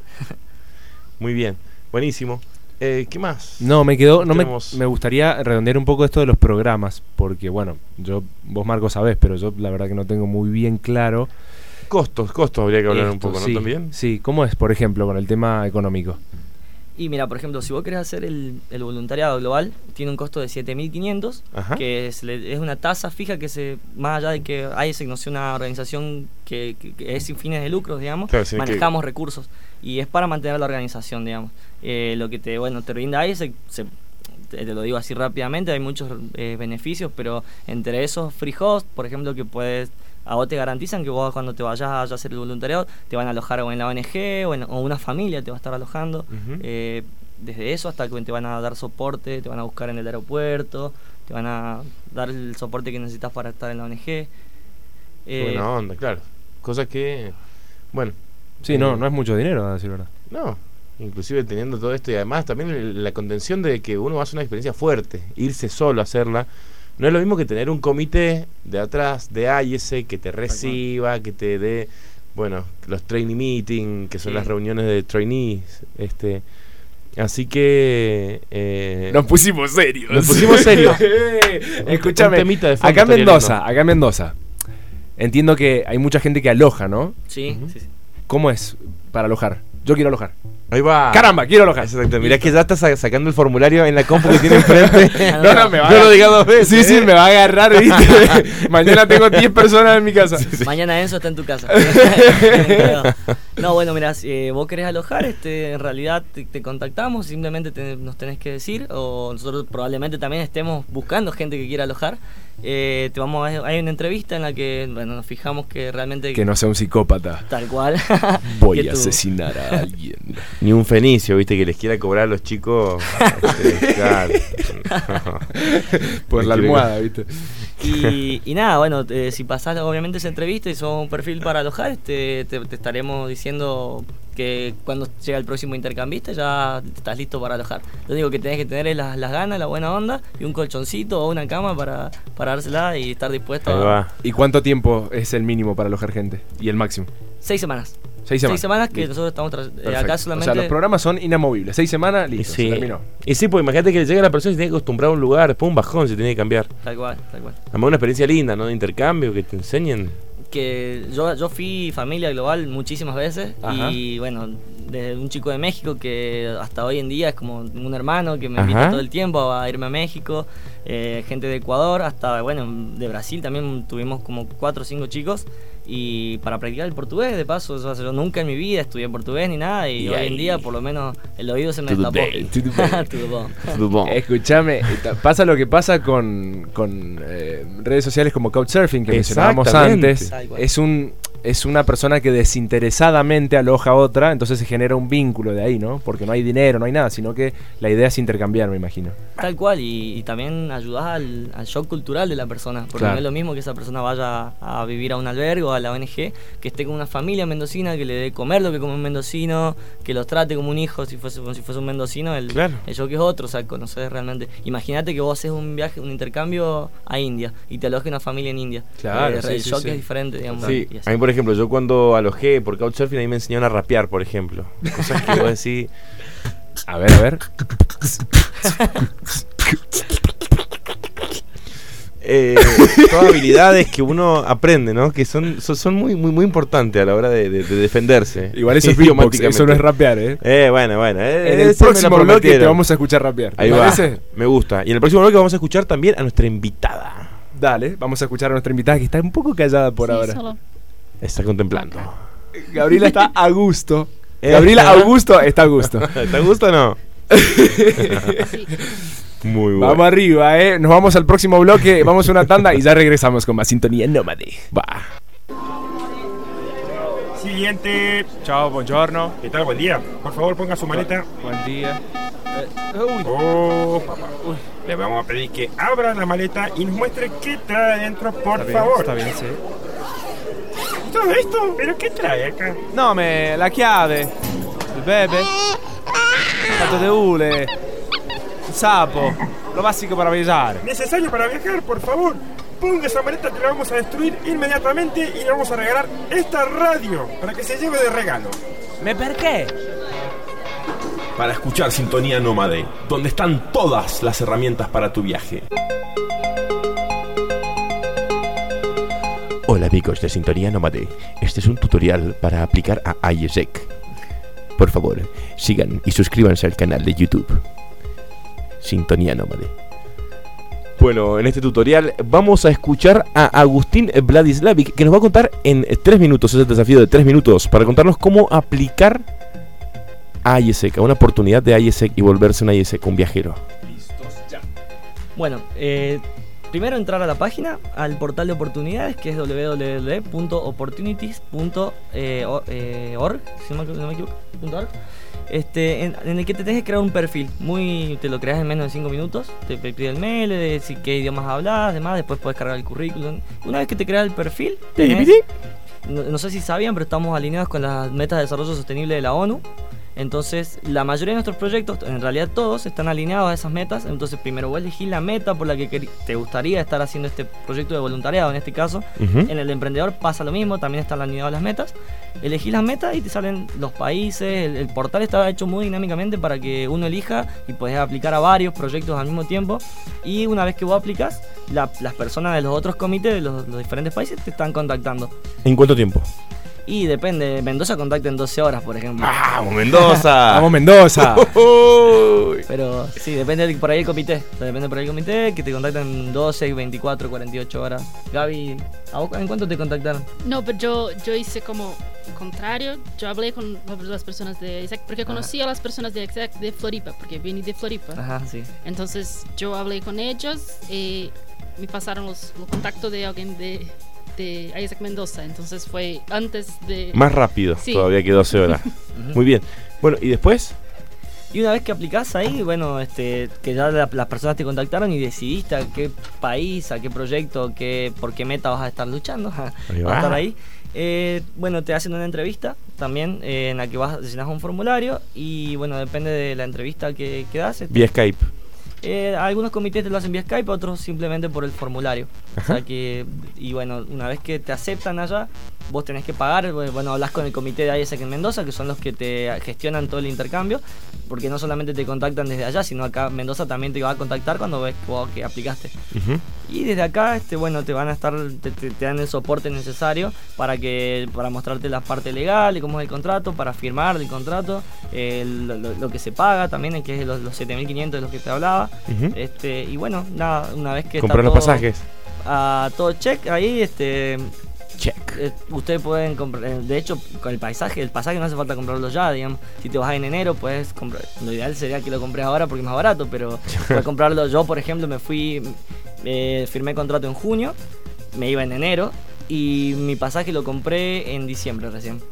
[SPEAKER 4] Muy bien, buenísimo. ¿Qué más?
[SPEAKER 3] No, me
[SPEAKER 4] Tenemos-
[SPEAKER 3] gustaría redondear un poco esto de los programas, porque bueno, vos Marco sabés, pero yo la verdad que no tengo muy bien claro.
[SPEAKER 4] Costos habría que hablar un
[SPEAKER 3] esto,
[SPEAKER 4] poco, ¿no?
[SPEAKER 3] sí,
[SPEAKER 4] También.
[SPEAKER 3] Sí, ¿cómo es, por ejemplo, con el tema económico?
[SPEAKER 10] Y mira, por ejemplo, si vos querés hacer el voluntariado global, tiene un costo de 7.500,
[SPEAKER 4] Ajá.
[SPEAKER 10] que es una tasa fija que más allá de que ISEC no sea una organización que es sin fines de lucro, digamos,
[SPEAKER 4] Claro, sino
[SPEAKER 10] manejamos recursos y es para mantener la organización, digamos. Lo que te brinda ISEC, te lo digo así rápidamente, hay muchos beneficios, pero entre esos free host, por ejemplo, que a vos te garantizan que vos cuando te vayas a hacer el voluntariado te van a alojar o en la ONG o una familia te va a estar alojando.
[SPEAKER 4] Ujú.
[SPEAKER 10] Desde eso hasta que te van a dar soporte, te van a buscar en el aeropuerto, te van a dar el soporte que necesitas para estar en la ONG.
[SPEAKER 4] Buena onda, claro. Cosas que, bueno.
[SPEAKER 3] Sí, no es mucho dinero, a decir verdad.
[SPEAKER 4] No, inclusive teniendo todo esto y además también la contención de que uno hace una experiencia fuerte, irse solo a hacerla. No es lo mismo que tener un comité de atrás de ISEC que te reciba, que te dé, bueno, los training meeting, que son
[SPEAKER 10] Sí.
[SPEAKER 4] las reuniones de trainees, así que
[SPEAKER 3] Nos pusimos serios.
[SPEAKER 4] Nos pusimos serios.
[SPEAKER 3] Escúchame,
[SPEAKER 4] Un temita de fondo
[SPEAKER 3] acá
[SPEAKER 4] estaría
[SPEAKER 3] en Mendoza, entiendo que hay mucha gente que aloja, ¿no?
[SPEAKER 10] Sí,
[SPEAKER 4] Ujú.
[SPEAKER 10] sí, sí.
[SPEAKER 3] ¿Cómo es para alojar? Yo quiero alojar.
[SPEAKER 4] ahí va.
[SPEAKER 3] ¡Caramba, quiero alojar!
[SPEAKER 4] Exacto. Mirá que ya estás sacando el formulario en la compu que tiene enfrente.
[SPEAKER 3] No, me va
[SPEAKER 4] No
[SPEAKER 3] a
[SPEAKER 4] lo diga dos veces.
[SPEAKER 3] Sí, me va a agarrar, ¿viste? Mañana tengo 10 personas en mi casa.
[SPEAKER 10] Mañana Enzo está en tu casa. No, bueno, mirá, si vos querés alojar, en realidad te contactamos, simplemente nos tenés que decir, o nosotros probablemente también estemos buscando gente que quiera alojar. Hay una entrevista en la que, bueno, nos fijamos que realmente
[SPEAKER 3] Que no sea un psicópata.
[SPEAKER 10] tal cual.
[SPEAKER 3] Voy
[SPEAKER 10] que
[SPEAKER 3] a asesinar a alguien.
[SPEAKER 4] Ni un fenicio, viste, que les quiera cobrar a los chicos. Claro.
[SPEAKER 3] Por la
[SPEAKER 4] Quiere-
[SPEAKER 3] almohada, ¿viste?
[SPEAKER 10] Y nada, bueno, si pasás obviamente esa entrevista y sos un perfil para alojar, te estaremos diciendo que cuando llega el próximo intercambista ya estás listo para alojar. Lo único que tenés que tener es las ganas, la buena onda y un colchoncito o una cama para dársela y estar dispuesto
[SPEAKER 4] Ahí
[SPEAKER 10] a...
[SPEAKER 4] va.
[SPEAKER 3] ¿Y cuánto tiempo es el mínimo para alojar gente? ¿Y el máximo?
[SPEAKER 10] 6 semanas.
[SPEAKER 3] 6 semanas.
[SPEAKER 10] 6 semanas que
[SPEAKER 3] Listo.
[SPEAKER 10] nosotros estamos
[SPEAKER 3] Perfecto.
[SPEAKER 10] acá
[SPEAKER 3] O
[SPEAKER 10] solamente...
[SPEAKER 3] sea, los programas son inamovibles. 6 semanas, listo,
[SPEAKER 4] Sí.
[SPEAKER 3] se terminó.
[SPEAKER 4] Y sí, pues imagínate que llega la persona y se tiene que acostumbrar a un lugar, después un bajón se tiene que cambiar.
[SPEAKER 10] Tal cual, tal cual.
[SPEAKER 4] Además una experiencia linda, ¿no? De intercambio, que te enseñen.
[SPEAKER 10] Que yo fui familia global muchísimas veces.
[SPEAKER 3] Ajá.
[SPEAKER 10] Y bueno, desde un chico de México que hasta hoy en día es como un hermano que me
[SPEAKER 4] Ajá.
[SPEAKER 10] invita todo el tiempo a irme a México, gente de Ecuador, hasta bueno, de Brasil también tuvimos como 4 o 5 chicos, y para practicar el portugués de paso. O sea, yo nunca en mi vida estudié portugués ni nada, y hoy en día por lo menos el oído se me
[SPEAKER 4] To the
[SPEAKER 10] destapó.
[SPEAKER 4] bone,
[SPEAKER 3] to the bone.
[SPEAKER 10] To the bone.
[SPEAKER 4] Dubón.
[SPEAKER 3] Escúchame, pasa lo que pasa con redes sociales como Couchsurfing que mencionábamos
[SPEAKER 4] Exactamente.
[SPEAKER 3] antes.
[SPEAKER 10] Tal cual.
[SPEAKER 3] Es una persona que desinteresadamente aloja a otra, entonces se genera un vínculo de ahí, ¿no? Porque no hay dinero, no hay nada, sino que la idea es intercambiar, me imagino.
[SPEAKER 10] Tal cual, y también ayudás al shock cultural de la persona, porque
[SPEAKER 3] Claro.
[SPEAKER 10] no es lo mismo que esa persona vaya a vivir a un albergue o a la ONG, que esté con una familia mendocina, que le dé comer lo que come un mendocino, que los trate como un hijo, como si fuese un mendocino, el shock es otro, o sea, conocer realmente. Imagínate que vos haces un viaje, un intercambio a India, y te aloje una familia en India.
[SPEAKER 3] Claro,
[SPEAKER 10] el
[SPEAKER 3] sí,
[SPEAKER 10] shock
[SPEAKER 3] sí.
[SPEAKER 10] es diferente, digamos.
[SPEAKER 4] Sí,
[SPEAKER 10] y así.
[SPEAKER 4] a mí por ejemplo, yo cuando alojé por Couchsurfing a mí me enseñaron a rapear, por ejemplo. Cosas que vos decís,
[SPEAKER 3] A ver.
[SPEAKER 4] todas habilidades que uno aprende, ¿no? Que son muy importantes a la hora de defenderse.
[SPEAKER 11] Igual eso es beatbox, eso no es rapear,
[SPEAKER 4] Bueno.
[SPEAKER 11] En el próximo bloque te vamos a escuchar rapear.
[SPEAKER 4] Ahí va, me gusta. Y en el próximo bloque vamos a escuchar también a nuestra invitada.
[SPEAKER 11] Dale, vamos a escuchar a nuestra invitada que está un poco callada por ahora.
[SPEAKER 8] Solo.
[SPEAKER 4] Está contemplando.
[SPEAKER 11] Gabriela está a gusto. Gabriela Augusto está a gusto.
[SPEAKER 4] ¿Está a gusto o no?
[SPEAKER 8] Sí.
[SPEAKER 4] Muy bueno.
[SPEAKER 11] Vamos arriba, nos vamos al próximo bloque, vamos a una tanda y ya regresamos con más Sintonía Nómade.
[SPEAKER 4] Va.
[SPEAKER 12] Siguiente.
[SPEAKER 11] Chao, buongiorno.
[SPEAKER 12] ¿Qué tal? Buen día. Por favor, ponga su maleta.
[SPEAKER 11] Buen día.
[SPEAKER 12] Oh, papá. Le vamos a pedir que abra la maleta y nos muestre qué trae adentro, por favor.
[SPEAKER 11] Está bien, sí.
[SPEAKER 12] ¿Y todo esto? ¿Pero qué trae acá?
[SPEAKER 11] No, la chiave, il bebè, il fatto de hule, il sapo, lo básico para viajar.
[SPEAKER 12] Necesario para viajar, por favor. Ponga esa maleta que la vamos a destruir inmediatamente y le vamos a regalar esta radio para que se lleve de regalo.
[SPEAKER 11] ¿Me per qué?
[SPEAKER 1] Para escuchar Sintonía Nómade, donde están todas las herramientas para tu viaje.
[SPEAKER 7] Hola amigos de Sintonía Nómade, este es un tutorial para aplicar a ISEC. Por favor, sigan y suscríbanse al canal de YouTube Sintonía Nómade.
[SPEAKER 4] Bueno, en este tutorial vamos a escuchar a Agustín Vladislavic, que nos va a contar en 3 minutos, es el desafío de 3 minutos, para contarnos cómo aplicar a ISEC, a una oportunidad de ISEC y volverse un ISEC, un viajero.
[SPEAKER 11] Listos, ya.
[SPEAKER 10] Bueno, primero entrar a la página, al portal de oportunidades, que es www.opportunities.org, si no me equivoco, .org. En el que te tenés que crear un perfil. Te lo creas en menos de 5 minutos. Te pide el mail, si qué idiomas hablas, demás. Después puedes cargar el currículum. Una vez que te creas el perfil, no sé si sabían, pero estamos alineados con las metas de desarrollo sostenible de la ONU. Entonces, la mayoría de nuestros proyectos, en realidad todos, están alineados a esas metas. Entonces, primero vos elegís la meta por la que te gustaría estar haciendo este proyecto de voluntariado, en este caso. En el emprendedor pasa lo mismo, también están alineadas las metas. Elegís las metas y te salen los países. El portal está hecho muy dinámicamente para que uno elija y podés aplicar a varios proyectos al mismo tiempo. Y una vez que vos aplicás, las personas de los otros comités de los diferentes países te están contactando.
[SPEAKER 4] ¿En cuánto tiempo?
[SPEAKER 10] Y depende, Mendoza contacta en 12 horas, por ejemplo.
[SPEAKER 4] ¡Vamos, Mendoza!
[SPEAKER 11] ¡Vamos, Mendoza!
[SPEAKER 10] Pero sí, depende por ahí el comité. Depende por ahí el comité, que te contactan en 12, 24, 48 horas. Gaby, ¿a vos en cuánto te contactaron?
[SPEAKER 8] No, pero yo hice como contrario. Yo hablé con las personas de ISEC porque conocí a las personas de ISEC de Floripa, porque vine de Floripa.
[SPEAKER 10] Ajá, sí.
[SPEAKER 8] Entonces yo hablé con ellos y me pasaron los contactos de alguien de ISEC Mendoza. Entonces fue antes de...
[SPEAKER 4] Más rápido,
[SPEAKER 8] sí.
[SPEAKER 4] Todavía que 12 horas. Muy bien. Bueno, ¿y después?
[SPEAKER 10] Y una vez que aplicás ahí, bueno, que ya las personas te contactaron y decidiste a qué país, a qué proyecto, por qué meta vas a estar luchando, vas a estar ahí. Bueno, te hacen una entrevista también en la que llenas un formulario y bueno, depende de la entrevista que das.
[SPEAKER 4] Vía Skype.
[SPEAKER 10] Algunos comités te lo hacen vía Skype, otros simplemente por el formulario.
[SPEAKER 4] Ajá.
[SPEAKER 10] O sea que, y bueno, una vez que te aceptan allá, vos tenés que pagar. Bueno, hablas con el comité de ISEC en Mendoza, que son los que te gestionan todo el intercambio, porque no solamente te contactan desde allá, sino acá Mendoza también te va a contactar cuando ves que aplicaste. Y desde acá, bueno, te van a estar, te dan el soporte necesario para mostrarte la parte legal y cómo es el contrato, para firmar el contrato, lo que se paga también, que es los 7.500 de los que te hablaba. Y bueno, nada, una vez que
[SPEAKER 4] comprar
[SPEAKER 10] está
[SPEAKER 4] los pasajes.
[SPEAKER 10] Todo check ahí,
[SPEAKER 4] check.
[SPEAKER 10] Ustedes pueden comprar, de hecho, con el pasaje no hace falta comprarlo ya, digamos. Si te vas en enero, puedes comprar. Lo ideal sería que lo compres ahora porque es más barato, pero puedes comprarlo. Yo, por ejemplo, firmé contrato en junio, me iba en enero y mi pasaje lo compré en diciembre recién.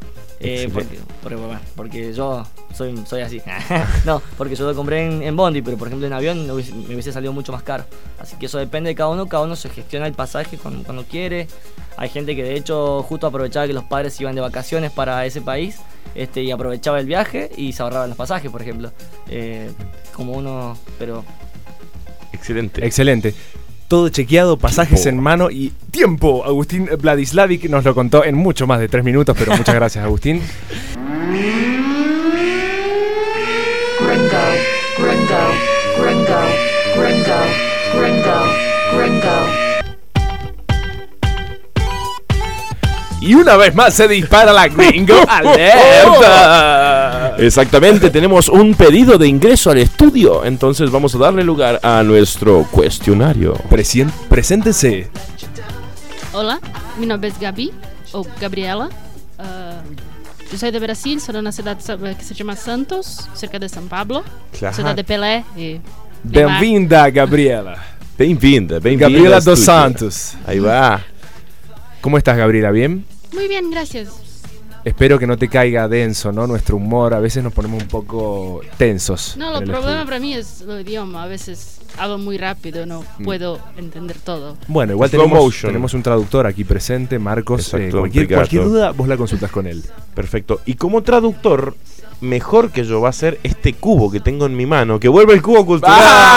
[SPEAKER 10] Porque yo soy así. No, porque yo lo compré en Bondi, pero por ejemplo en avión me hubiese salido mucho más caro. Así que eso depende de cada uno se gestiona el pasaje cuando quiere. Hay gente que de hecho justo aprovechaba que los padres iban de vacaciones para ese país y aprovechaba el viaje y se ahorraban los pasajes, por ejemplo. Como uno, pero...
[SPEAKER 11] Excelente. Todo chequeado, pasajes en mano y tiempo. Agustín Vladislavic nos lo contó en mucho más de 3 minutos, pero muchas gracias, Agustín. Y una vez más se dispara la gringo. ¡Alerta!
[SPEAKER 4] Exactamente, tenemos un pedido de ingreso al estudio. Entonces vamos a darle lugar a nuestro cuestionario.
[SPEAKER 11] Preséntese.
[SPEAKER 8] Hola, mi nombre es Gabi, o Gabriela. Yo soy de Brasil, soy de una ciudad que se llama Santos, cerca de São Paulo.
[SPEAKER 4] Claro.
[SPEAKER 8] Ciudad de Pelé.
[SPEAKER 11] Bem-vinda, Gabriela.
[SPEAKER 4] Bem-vinda.
[SPEAKER 11] Gabriela
[SPEAKER 4] al
[SPEAKER 11] dos
[SPEAKER 4] estudio.
[SPEAKER 11] Santos.
[SPEAKER 4] Ahí va.
[SPEAKER 11] ¿Cómo estás, Gabriela? ¿Bien?
[SPEAKER 8] Muy bien, gracias.
[SPEAKER 11] Espero que no te caiga denso, ¿no? Nuestro humor, a veces nos ponemos un poco tensos.
[SPEAKER 8] No,
[SPEAKER 11] en
[SPEAKER 8] el
[SPEAKER 11] el
[SPEAKER 8] problema
[SPEAKER 11] estudio.
[SPEAKER 8] para mí es el idioma. A veces hablo muy rápido, no puedo entender todo.
[SPEAKER 11] Bueno, igual
[SPEAKER 4] Slow
[SPEAKER 11] tenemos,
[SPEAKER 4] motion.
[SPEAKER 11] tenemos un traductor aquí presente, Marcos.
[SPEAKER 4] Exacto,
[SPEAKER 11] Cualquier
[SPEAKER 4] Ricardo.
[SPEAKER 11] duda, vos la consultas con él.
[SPEAKER 4] Perfecto. Y como traductor, mejor que yo va a ser este cubo que tengo en mi mano. Que vuelve el cubo cultural.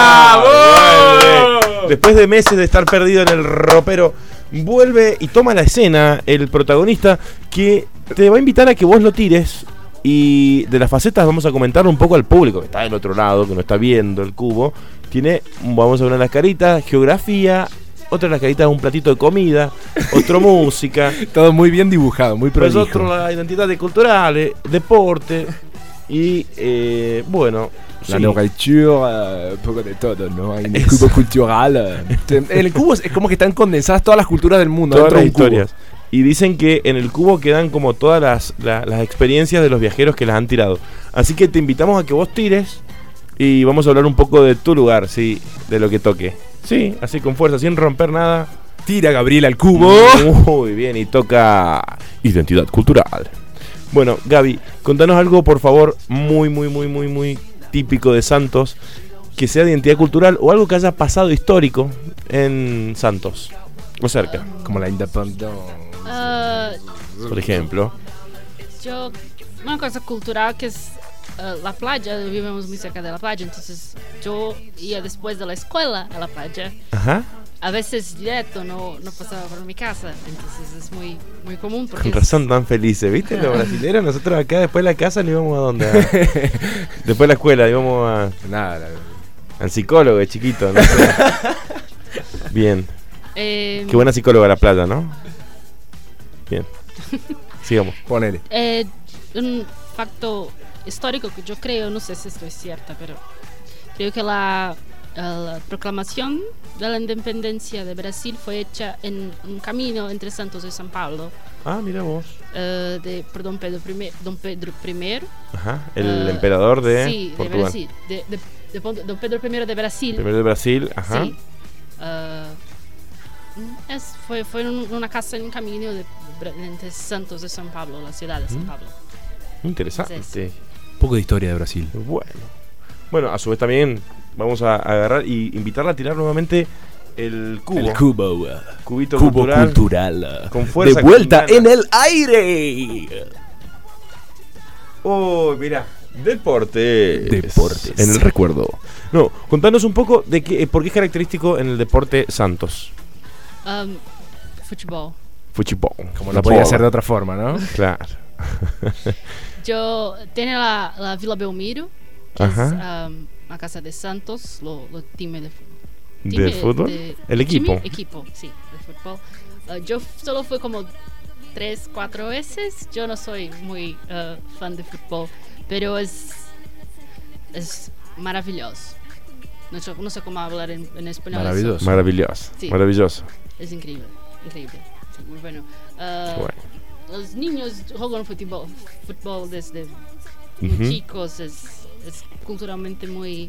[SPEAKER 4] Vuelve. Después de meses de estar perdido en el ropero, vuelve y toma la escena el protagonista, que te va a invitar a que vos lo tires. Y de las facetas vamos a comentar un poco al público que está del otro lado, que no está viendo el cubo. Tiene, vamos a ver las caritas, geografía. Otra de las caritas, un platito de comida. Otro música.
[SPEAKER 11] Todo muy bien dibujado, muy
[SPEAKER 4] Pues
[SPEAKER 11] prolijo.
[SPEAKER 4] otro la identidad culturales, deporte. Y bueno,
[SPEAKER 11] La
[SPEAKER 4] sí.
[SPEAKER 11] nourriture, un poco de todo, ¿no? En el
[SPEAKER 4] Eso.
[SPEAKER 11] cubo cultural. En el cubo es como que están condensadas todas las culturas del mundo.
[SPEAKER 4] Todas
[SPEAKER 11] dentro
[SPEAKER 4] las
[SPEAKER 11] de un cubo.
[SPEAKER 4] historias. Y dicen que en el cubo quedan como todas las experiencias de los viajeros que las han tirado. Así que te invitamos a que vos tires y vamos a hablar un poco de tu lugar, sí, de lo que toque. Sí, así con fuerza, sin romper nada.
[SPEAKER 11] Tira, Gabriela, el cubo.
[SPEAKER 4] Muy bien, y toca identidad cultural. Bueno, Gaby, contanos algo, por favor, muy típico de Santos, que sea de identidad cultural o algo que haya pasado histórico en Santos o cerca.
[SPEAKER 11] Como la independencia.
[SPEAKER 4] Por ejemplo.
[SPEAKER 8] Yo, una cosa cultural que es la playa, vivimos muy cerca de la playa, entonces yo iba después de la escuela a la playa.
[SPEAKER 4] Ajá.
[SPEAKER 8] A veces directo, no pasaba por mi casa, entonces es muy común. Porque
[SPEAKER 4] Con razón tan felices, ¿viste? Los brasileños, nosotros acá después de la casa no íbamos a dónde. Después de la escuela íbamos a...
[SPEAKER 11] Nada.
[SPEAKER 4] Al psicólogo de chiquito, ¿no? Bien.
[SPEAKER 8] Qué
[SPEAKER 4] Qué buena psicóloga la playa, ¿no? Bien. Sigamos.
[SPEAKER 11] Ponele.
[SPEAKER 8] Un facto histórico que yo creo, no sé si esto es cierto, pero creo que la proclamación de la independencia de Brasil fue hecha en un camino entre Santos y São Paulo.
[SPEAKER 4] Ah, mira vos.
[SPEAKER 8] Por Don Pedro I.
[SPEAKER 4] Ajá, el emperador de
[SPEAKER 8] sí,
[SPEAKER 4] Portugal.
[SPEAKER 8] de Brasil. De Don Pedro I de Brasil.
[SPEAKER 4] Primero de Brasil, ajá.
[SPEAKER 8] Sí. Fue una casa en un camino entre Santos y São Paulo, la ciudad de São Paulo.
[SPEAKER 4] Interesante.
[SPEAKER 11] Un poco de historia de Brasil.
[SPEAKER 4] Bueno, a su vez también vamos a agarrar y invitarla a tirar nuevamente el cubo.
[SPEAKER 11] El cubo.
[SPEAKER 4] Cubito
[SPEAKER 11] Cubo
[SPEAKER 4] cultural. Con fuerza.
[SPEAKER 11] De vuelta
[SPEAKER 4] con
[SPEAKER 11] en
[SPEAKER 4] ganas.
[SPEAKER 11] el aire.
[SPEAKER 4] Oh, mira. Deportes.
[SPEAKER 11] En el recuerdo.
[SPEAKER 4] No, contanos un poco de por qué es característico en el deporte Santos.
[SPEAKER 8] Fútbol.
[SPEAKER 4] Fútbol.
[SPEAKER 11] Como no podía ser de otra forma, ¿no?
[SPEAKER 4] Claro.
[SPEAKER 8] Yo tenía la Vila Belmiro, que
[SPEAKER 4] Ajá.
[SPEAKER 8] es la casa de Santos, lo time de fútbol.
[SPEAKER 4] ¿De fútbol? El equipo.
[SPEAKER 8] Equipo, sí, de fútbol. Yo solo fui como 3-4 veces. Yo no soy muy fan de fútbol, pero es maravilloso. No sé cómo hablar en español.
[SPEAKER 11] Maravilloso.
[SPEAKER 4] Maravilloso.
[SPEAKER 8] Sí.
[SPEAKER 4] Maravilloso.
[SPEAKER 8] Es increíble. Sí, muy bueno.
[SPEAKER 4] Bueno.
[SPEAKER 8] Los niños juegan fútbol desde muy
[SPEAKER 4] Ujú.
[SPEAKER 8] chicos. Es culturalmente muy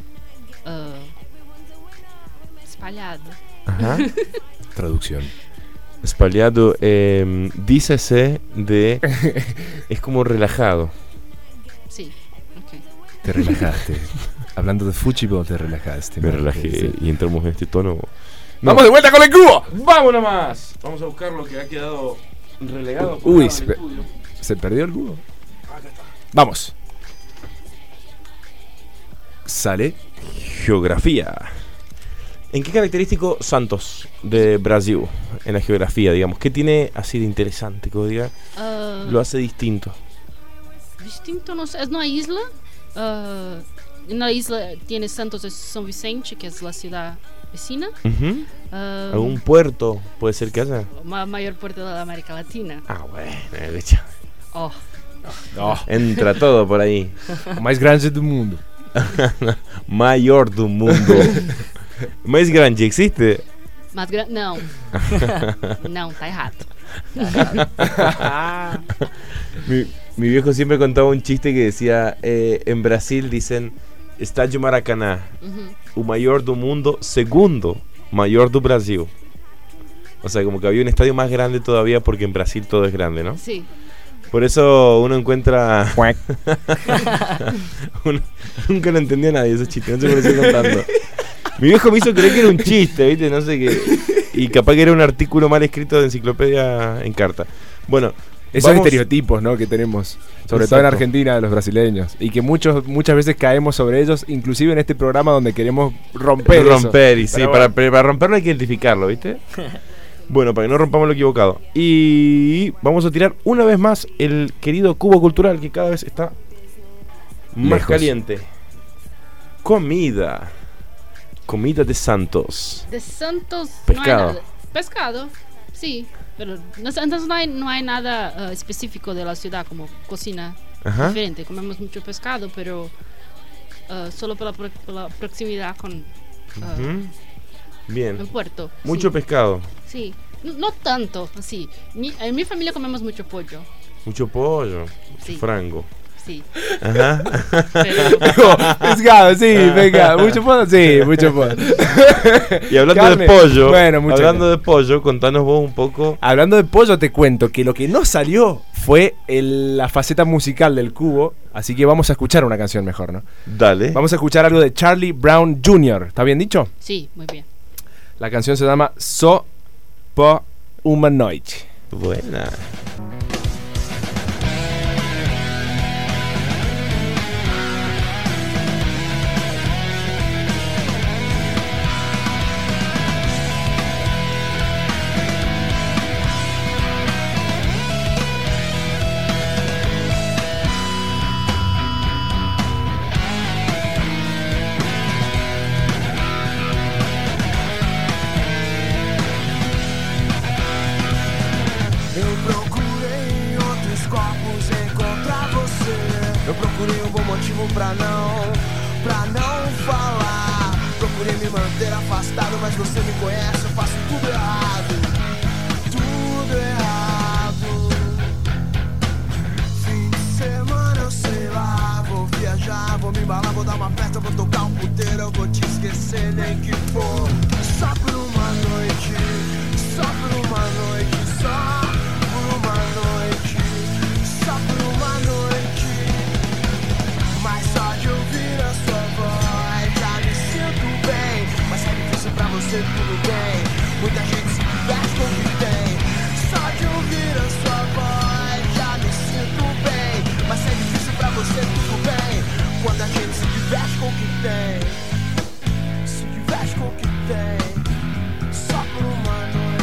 [SPEAKER 8] espalhado.
[SPEAKER 4] Ajá.
[SPEAKER 11] Traducción.
[SPEAKER 4] Espalhado, dícese de... es como relajado.
[SPEAKER 8] Sí, ok.
[SPEAKER 11] Te relajaste. Hablando de fútbol, te relajaste.
[SPEAKER 4] Me
[SPEAKER 11] Marcos.
[SPEAKER 4] relajé y entramos en este tono.
[SPEAKER 11] ¡Vamos de vuelta con el cubo!
[SPEAKER 4] ¡Vamos nomás! Vamos a buscar lo que ha quedado relegado.
[SPEAKER 11] Uy,
[SPEAKER 4] en el estudio.
[SPEAKER 11] ¿se perdió el cubo? Vamos. Sale.
[SPEAKER 4] Geografía. ¿En qué característico Santos de Brasil en la geografía, digamos? ¿Qué tiene así de interesante que vos digas? Lo hace distinto.
[SPEAKER 8] Distinto, no sé, es una isla. En la isla tiene Santos de São Vicente, que es la ciudad vecina.
[SPEAKER 4] ¿Algún puerto puede ser que haya?
[SPEAKER 8] Mayor puerto de la América Latina.
[SPEAKER 4] Ah, bueno, de hecho.
[SPEAKER 8] Oh.
[SPEAKER 4] Entra todo por aí.
[SPEAKER 11] O mais grande do mundo.
[SPEAKER 4] Maior do mundo. Mais grande existe?
[SPEAKER 8] Mais grande? Não. Não, tá errado.
[SPEAKER 4] Mi viejo siempre contaba un chiste que decía, en Brasil dicen Estádio Maracaná, o maior do mundo, segundo mayor do Brasil. O sea, como que había un estadio más grande todavía porque en Brasil todo es grande, ¿no?
[SPEAKER 8] Sí.
[SPEAKER 4] Por eso uno encuentra... Nunca lo entendió nadie ese chiste, no sé por qué estoy contando. Mi viejo me hizo creer que era un chiste, ¿viste? No sé qué. Y capaz que era un artículo mal escrito de enciclopedia en carta. Bueno,
[SPEAKER 11] esos estereotipos, ¿no?, que tenemos, sobre todo en Argentina, de los brasileños, y que muchas veces caemos sobre ellos, inclusive en este programa donde queremos romper eso.
[SPEAKER 4] Y sí, bueno, para romperlo hay que identificarlo, ¿viste? Bueno, para que no rompamos lo equivocado. Y vamos a tirar una vez más el querido cubo cultural, que cada vez está más caliente. Comida de Santos.
[SPEAKER 8] De Santos.
[SPEAKER 4] Pescado.
[SPEAKER 8] No hay nada. Pescado, sí. Pero entonces no hay nada específico de la ciudad como cocina diferente. Comemos mucho pescado, pero solo por la proximidad con
[SPEAKER 4] Bien.
[SPEAKER 8] el puerto.
[SPEAKER 4] Mucho
[SPEAKER 8] sí.
[SPEAKER 4] Pescado.
[SPEAKER 8] Sí, no tanto, así. En mi familia comemos mucho pollo.
[SPEAKER 4] Mucho pollo,
[SPEAKER 8] sí.
[SPEAKER 4] Frango.
[SPEAKER 8] Sí.
[SPEAKER 4] Ajá.
[SPEAKER 11] Pescado, sí, pescado. Mucho pollo, sí, mucho pollo.
[SPEAKER 4] Y hablando
[SPEAKER 11] Carne,
[SPEAKER 4] de pollo,
[SPEAKER 11] bueno,
[SPEAKER 4] de pollo, contanos vos un poco.
[SPEAKER 11] Hablando de pollo, te cuento que lo que no salió fue la faceta musical del cubo, así que vamos a escuchar una canción mejor, ¿no?
[SPEAKER 4] Dale.
[SPEAKER 11] Vamos a escuchar algo de Charlie Brown Jr., ¿está bien dicho?
[SPEAKER 8] Sí, muy bien.
[SPEAKER 11] La canción se llama So Po Humanoid.
[SPEAKER 4] Buena.
[SPEAKER 13] Pra não falar. Procurei me manter afastado, mas você me conhece, eu faço tudo errado. Tudo errado. Fim de semana eu sei lá, vou viajar, vou me embalar, vou dar uma festa, vou tocar um puteiro, eu vou te esquecer, nem que for. Só por uma noite, só por uma noite, só por uma noite, só por uma noite. Mas só de ouvir a sua voz já me sinto bem. Mas é difícil pra você, tudo bem. Muita gente se diverte com o que tem. Só de ouvir a sua voz já me sinto bem. Mas é difícil pra você, tudo bem. Quando a gente se diverte com o que tem. Se diverte com o que tem. Só por uma noite.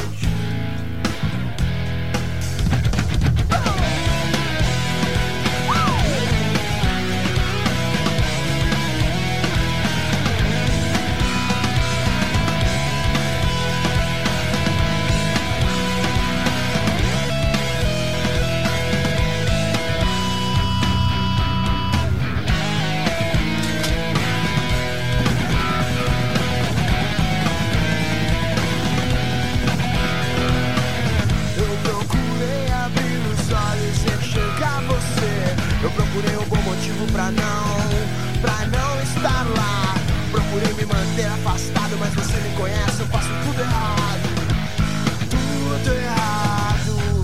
[SPEAKER 13] Pra não estar lá. Procurei me manter afastado, mas você me conhece, eu faço tudo errado. Tudo errado.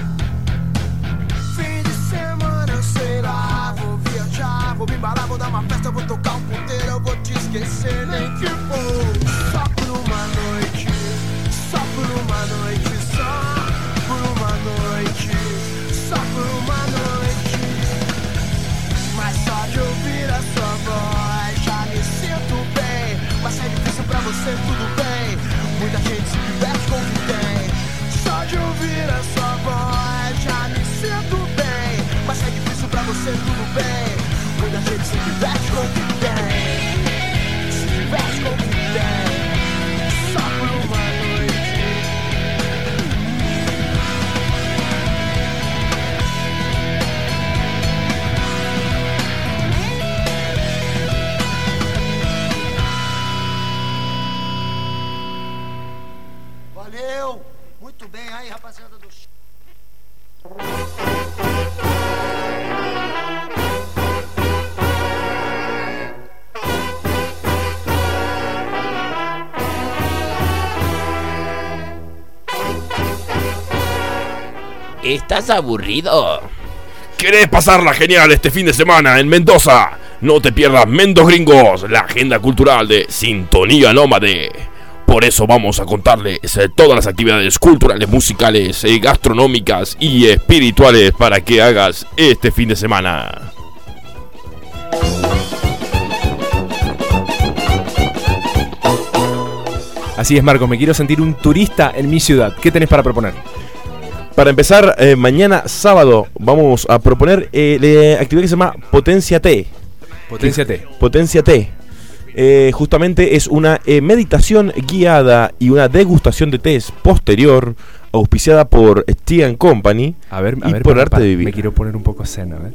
[SPEAKER 13] Fim de semana eu sei lá, vou viajar, vou me embalar, vou dar uma festa, vou tocar um puteiro, eu vou te esquecer, nem que for. Só por uma noite, só por uma noite, só por uma noite, só por uma noite. Mas só de ouvir a sua voz já me sinto bem. Mas é difícil pra você, tudo bem. Muita gente se diverte com o que tem. Só de ouvir a sua voz já me sinto bem. Mas é difícil pra você, tudo bem. Muita gente se diverte com o que tem. Se diverte com o que tem. Valeu! Muito bem, aí, rapaziada do...
[SPEAKER 7] ¿Estás aburrido?
[SPEAKER 4] ¿Querés pasarla genial este fin de semana en Mendoza? No te pierdas Mendos Gringos, la agenda cultural de Sintonía Nómade. Por eso vamos a contarles todas las actividades culturales, musicales, gastronómicas y espirituales para que hagas este fin de semana.
[SPEAKER 3] Así es, Marcos, me quiero sentir un turista en mi ciudad. ¿Qué tenés para proponer?
[SPEAKER 4] Para empezar, mañana sábado vamos a proponer la actividad que se llama Potencia T.
[SPEAKER 3] Potencia T.
[SPEAKER 4] Potencia T. Justamente es una meditación guiada y una degustación de tés posterior, auspiciada por Tea & Company y por Arte de Vivir.
[SPEAKER 3] Me quiero poner un poco zen, a ver.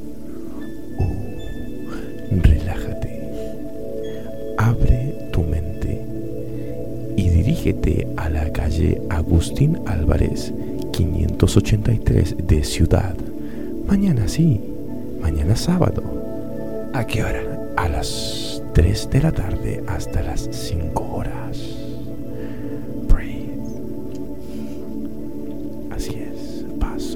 [SPEAKER 7] Relájate. Abre tu mente y dirígete a la calle Agustín Álvarez 583 de Ciudad. Mañana sí, mañana sábado.
[SPEAKER 3] ¿A qué hora?
[SPEAKER 7] A las 3 de la tarde hasta las 5 horas. Breathe. Así es, paz.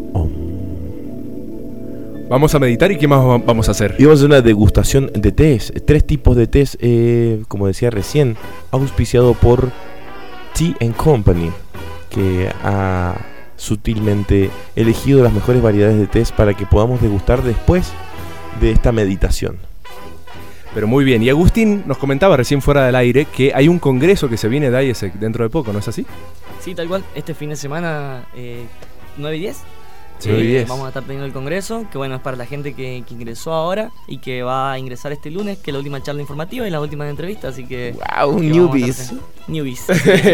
[SPEAKER 3] Vamos a meditar y ¿qué más vamos a hacer?
[SPEAKER 4] Y vamos a hacer una degustación de tés. 3 tipos de tés, como decía recién, auspiciado por Tea & Company, que ha sutilmente elegido las mejores variedades de tés para que podamos degustar después de esta meditación.
[SPEAKER 3] Pero muy bien, y Agustín nos comentaba recién fuera del aire que hay un congreso que se viene de IESEC dentro de poco, ¿no es así?
[SPEAKER 10] Sí, tal cual, este fin de semana 9 y 10
[SPEAKER 4] Sí, 9 y 10.
[SPEAKER 10] Vamos a estar teniendo el congreso, que bueno, es para la gente que ingresó ahora y que va a ingresar este lunes, que es la última charla informativa y la última entrevista, así que...
[SPEAKER 4] ¡Wow! Newbies.
[SPEAKER 10] Newbies.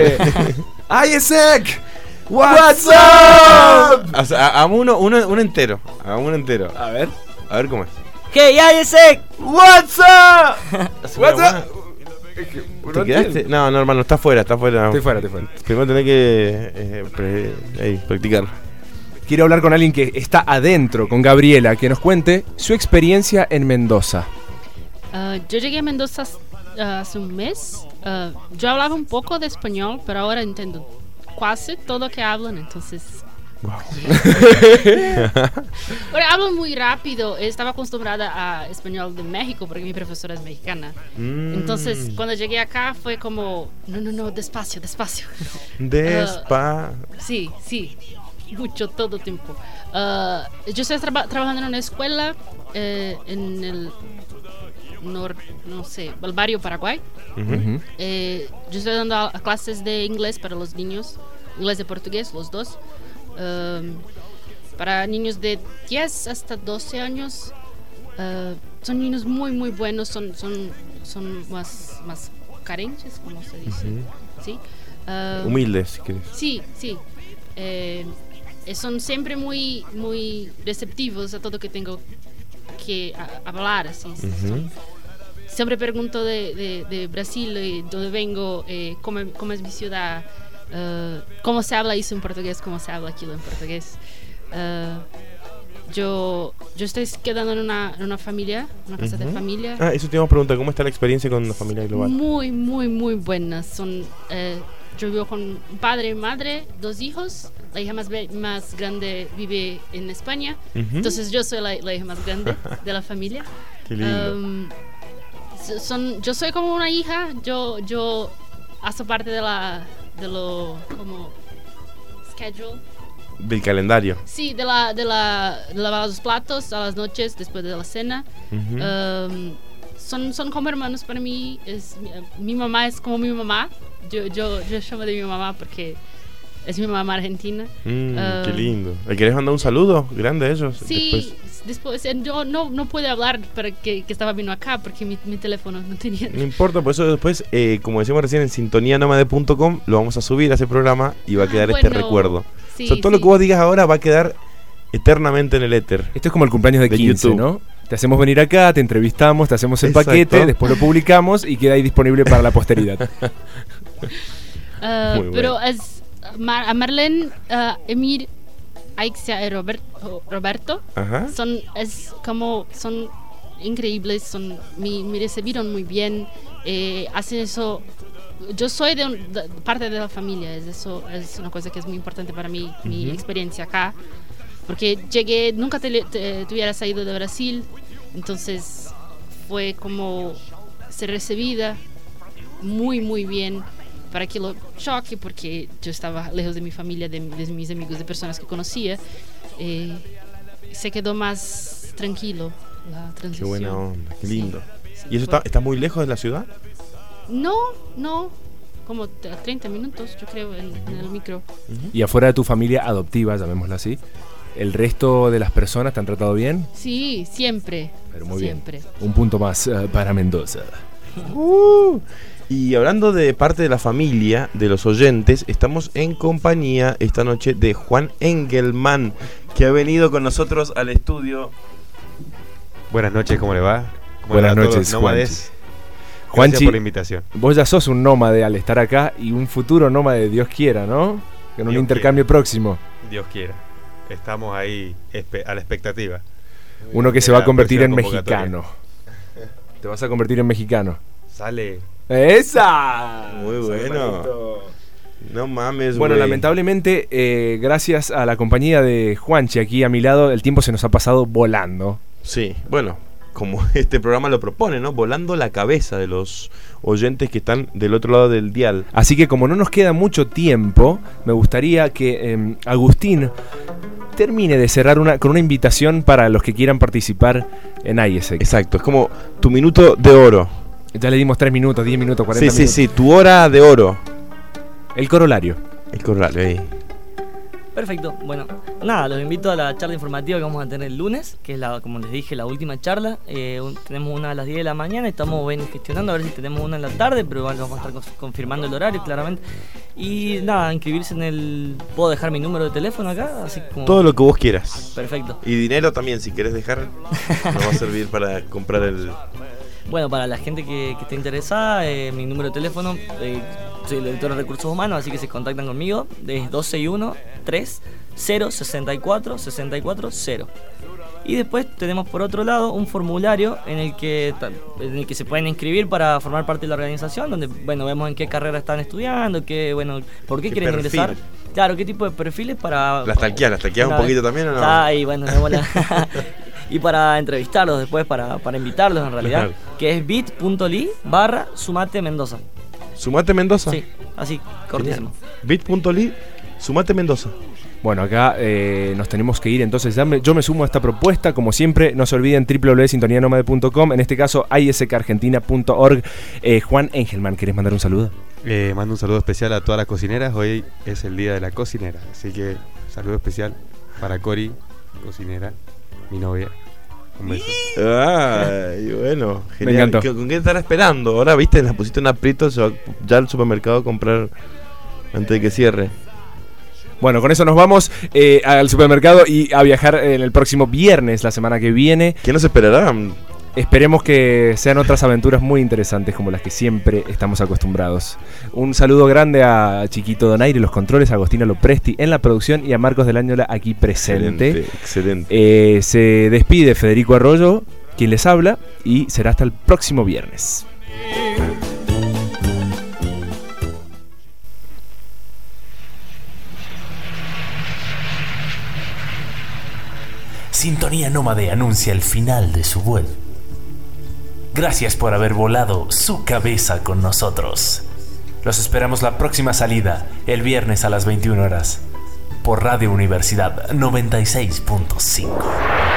[SPEAKER 3] IESEC.
[SPEAKER 4] What's up? O sea, hagamos uno entero. Hagamos uno entero.
[SPEAKER 3] A ver
[SPEAKER 4] cómo es.
[SPEAKER 10] Hey, IESEC.
[SPEAKER 3] What's up? What's up?
[SPEAKER 4] ¿Te quedaste? No, hermano, está fuera.
[SPEAKER 3] Estoy fuera.
[SPEAKER 4] Primero tenés que practicar.
[SPEAKER 3] Quiero hablar con alguien que está adentro, con Gabriela, que nos cuente su experiencia en Mendoza.
[SPEAKER 8] Yo llegué a Mendoza hace un mes. Yo hablaba un poco de español, pero ahora entiendo casi todo lo que hablan, entonces...
[SPEAKER 4] Wow.
[SPEAKER 8] Pero hablo muy rápido. Estaba acostumbrada a español de México porque mi profesora es mexicana. Entonces, cuando llegué acá fue como... No, despacio. Sí. Mucho, todo el tiempo. Yo estoy trabajando en una escuela en el el barrio Paraguay.
[SPEAKER 3] Uh-huh.
[SPEAKER 8] Yo estoy dando clases de inglés para los niños, inglés y portugués, los dos. Para niños de 10 hasta 12 años. Son niños muy, muy buenos, son más carentes, como se dice.
[SPEAKER 4] Uh-huh.
[SPEAKER 8] ¿Sí?
[SPEAKER 4] Humildes, si quieres.
[SPEAKER 8] Sí. Son siempre muy, muy receptivos a todo que tengo que hablar. Así.
[SPEAKER 4] Uh-huh.
[SPEAKER 8] Siempre pregunto de Brasil, de dónde vengo, cómo es mi ciudad, cómo se habla eso en portugués, cómo se habla aquello en portugués. Yo estoy quedando en una familia, una casa de familia.
[SPEAKER 4] Eso te iba a preguntar, ¿cómo está la experiencia con la familia global?
[SPEAKER 8] Muy, muy, muy buena. Yo vivo con un padre y madre, 2 hijos. La hija más grande vive en España. Uh-huh. Entonces yo soy la hija más grande de la familia.
[SPEAKER 4] Qué lindo.
[SPEAKER 8] Yo soy como una hija. Yo hago parte de lo como schedule.
[SPEAKER 4] Del calendario.
[SPEAKER 8] Sí, de lavar los platos a las noches después de la cena.
[SPEAKER 4] Uh-huh.
[SPEAKER 8] Son como hermanos para mí. Mi mamá es como mi mamá. Yo llamo de mi mamá porque es mi mamá argentina.
[SPEAKER 4] Qué lindo. ¿Le querés mandar un saludo grande a ellos?
[SPEAKER 8] Sí, después yo no pude hablar para que estaba vino acá porque mi teléfono no tenía.
[SPEAKER 4] No importa, por eso después, como decíamos recién, en sintonianomade.com lo vamos a subir a ese programa y va a quedar este recuerdo.
[SPEAKER 8] Sí,
[SPEAKER 4] o sea, todo lo que vos digas ahora va a quedar eternamente en el éter.
[SPEAKER 3] Esto es como el cumpleaños de 15, YouTube, ¿no? Te hacemos venir acá, te entrevistamos, te hacemos el paquete, después lo publicamos y queda ahí disponible para la posteridad.
[SPEAKER 8] Pero a Marlene, Emir, Aixia y Roberto
[SPEAKER 4] Ajá.
[SPEAKER 8] son increíbles, me recibieron muy bien, hacen eso. Yo soy de parte de la familia, eso es una cosa que es muy importante para mí, mi experiencia acá, porque llegué, nunca te hubiera salido de Brasil, entonces fue como ser recibida muy muy bien, para que lo choque, porque yo estaba lejos de mi familia, de mis amigos, de personas que conocía, se quedó más tranquilo la transición.
[SPEAKER 4] Qué buena onda, qué lindo.
[SPEAKER 8] Sí,
[SPEAKER 4] ¿Y eso está muy lejos de la ciudad?
[SPEAKER 8] No, como 30 minutos, yo creo, en el micro.
[SPEAKER 3] Y afuera de tu familia adoptiva, llamémosla así, ¿el resto de las personas te han tratado bien?
[SPEAKER 8] Sí, siempre.
[SPEAKER 3] Pero muy
[SPEAKER 8] siempre.
[SPEAKER 3] bien. Un punto más para Mendoza.
[SPEAKER 4] Y hablando de parte de la familia, de los oyentes, estamos en compañía esta noche de Juan Engelman, que ha venido con nosotros al estudio.
[SPEAKER 14] Buenas noches, ¿cómo le va?
[SPEAKER 3] Buenas noches,
[SPEAKER 14] nómades.
[SPEAKER 3] Juanchi.
[SPEAKER 14] Gracias por la invitación.
[SPEAKER 3] Vos ya sos un nómade al estar acá y un futuro nómade, Dios quiera, ¿no? En un
[SPEAKER 14] Dios
[SPEAKER 3] intercambio próximo.
[SPEAKER 14] Dios quiera. Estamos ahí a la expectativa.
[SPEAKER 3] Uno que se va a convertir en
[SPEAKER 14] próxima convocatoria.
[SPEAKER 3] mexicano. Te vas a convertir en mexicano.
[SPEAKER 14] Sale.
[SPEAKER 3] ¡Esa!
[SPEAKER 4] Muy bueno. No mames,
[SPEAKER 3] Bueno,
[SPEAKER 4] güey.
[SPEAKER 3] lamentablemente, gracias a la compañía de Juanchi aquí a mi lado, el tiempo se nos ha pasado volando.
[SPEAKER 4] Sí, bueno, como este programa lo propone, ¿no? Volando la cabeza de los oyentes que están del otro lado del dial.
[SPEAKER 3] Así que como no nos queda mucho tiempo, me gustaría que Agustín termine de cerrar con una invitación para los que quieran participar en IESEC.
[SPEAKER 4] Exacto, es como tu minuto de oro.
[SPEAKER 3] Ya le dimos 3 minutos, 10 minutos, 40 minutos.
[SPEAKER 4] Sí, tu hora de oro.
[SPEAKER 3] El corolario.
[SPEAKER 4] El corolario, ahí.
[SPEAKER 10] Perfecto, bueno, nada, los invito a la charla informativa que vamos a tener el lunes, que es como les dije, la última charla. Tenemos una a las 10 de la mañana, estamos gestionando a ver si tenemos una en la tarde, pero igual vamos a estar confirmando el horario claramente. Y nada, inscribirse puedo dejar mi número de teléfono acá, así como...
[SPEAKER 4] Todo lo que vos quieras.
[SPEAKER 10] Perfecto.
[SPEAKER 4] Y dinero también, si querés dejar, nos va a servir para comprar el...
[SPEAKER 10] Bueno, para la gente que esté interesada, mi número de teléfono, soy el director de Recursos Humanos, así que se contactan conmigo, es 261-3064-640. Y después tenemos por otro lado un formulario en el que se pueden inscribir para formar parte de la organización, donde vemos en qué carrera están estudiando, por qué quieren
[SPEAKER 4] perfil.
[SPEAKER 10] ingresar. Claro, qué tipo de perfiles para...
[SPEAKER 4] ¿Las talqueás un poquito también o no?
[SPEAKER 10] Y bueno, y para entrevistarlos después, para invitarlos en realidad,
[SPEAKER 4] Claro.
[SPEAKER 10] que es bit.ly/Sumate Mendoza.
[SPEAKER 4] ¿Sumate Mendoza?
[SPEAKER 10] Sí, así, cortísimo.
[SPEAKER 4] Bit.ly, Sumate Mendoza.
[SPEAKER 3] Bueno, acá nos tenemos que ir, entonces yo me sumo a esta propuesta. Como siempre, no se olviden www.sintonianomade.com, en este caso iskargentina.org. Juan Engelman, ¿querés mandar un saludo?
[SPEAKER 14] Mando un saludo especial a todas las cocineras. Hoy es el día de la cocinera, así que saludo especial para Cori, cocinera, mi novia. Un beso.
[SPEAKER 4] Ay, bueno,
[SPEAKER 3] Me
[SPEAKER 4] genial.
[SPEAKER 3] encantó.
[SPEAKER 4] ¿Con qué estar esperando? Ahora, viste, la pusiste en aprieto, se va ya al supermercado a comprar antes de que cierre.
[SPEAKER 3] Bueno, con eso nos vamos al supermercado y a viajar el próximo viernes, la semana que viene.
[SPEAKER 4] ¿Qué nos esperará?
[SPEAKER 3] Esperemos que sean otras aventuras muy interesantes como las que siempre estamos acostumbrados. Un saludo grande a Chiquito Donaire, los controles, a Agostina Lopresti en la producción y a Marcos del Áñola aquí presente.
[SPEAKER 4] Excelente.
[SPEAKER 3] Se despide Federico Arroyo, quien les habla, y será hasta el próximo viernes.
[SPEAKER 15] Sintonía Nómade anuncia el final de su vuelo. Gracias por haber volado su cabeza con nosotros. Los esperamos la próxima salida, el viernes a las 21 horas, por Radio Universidad 96.5.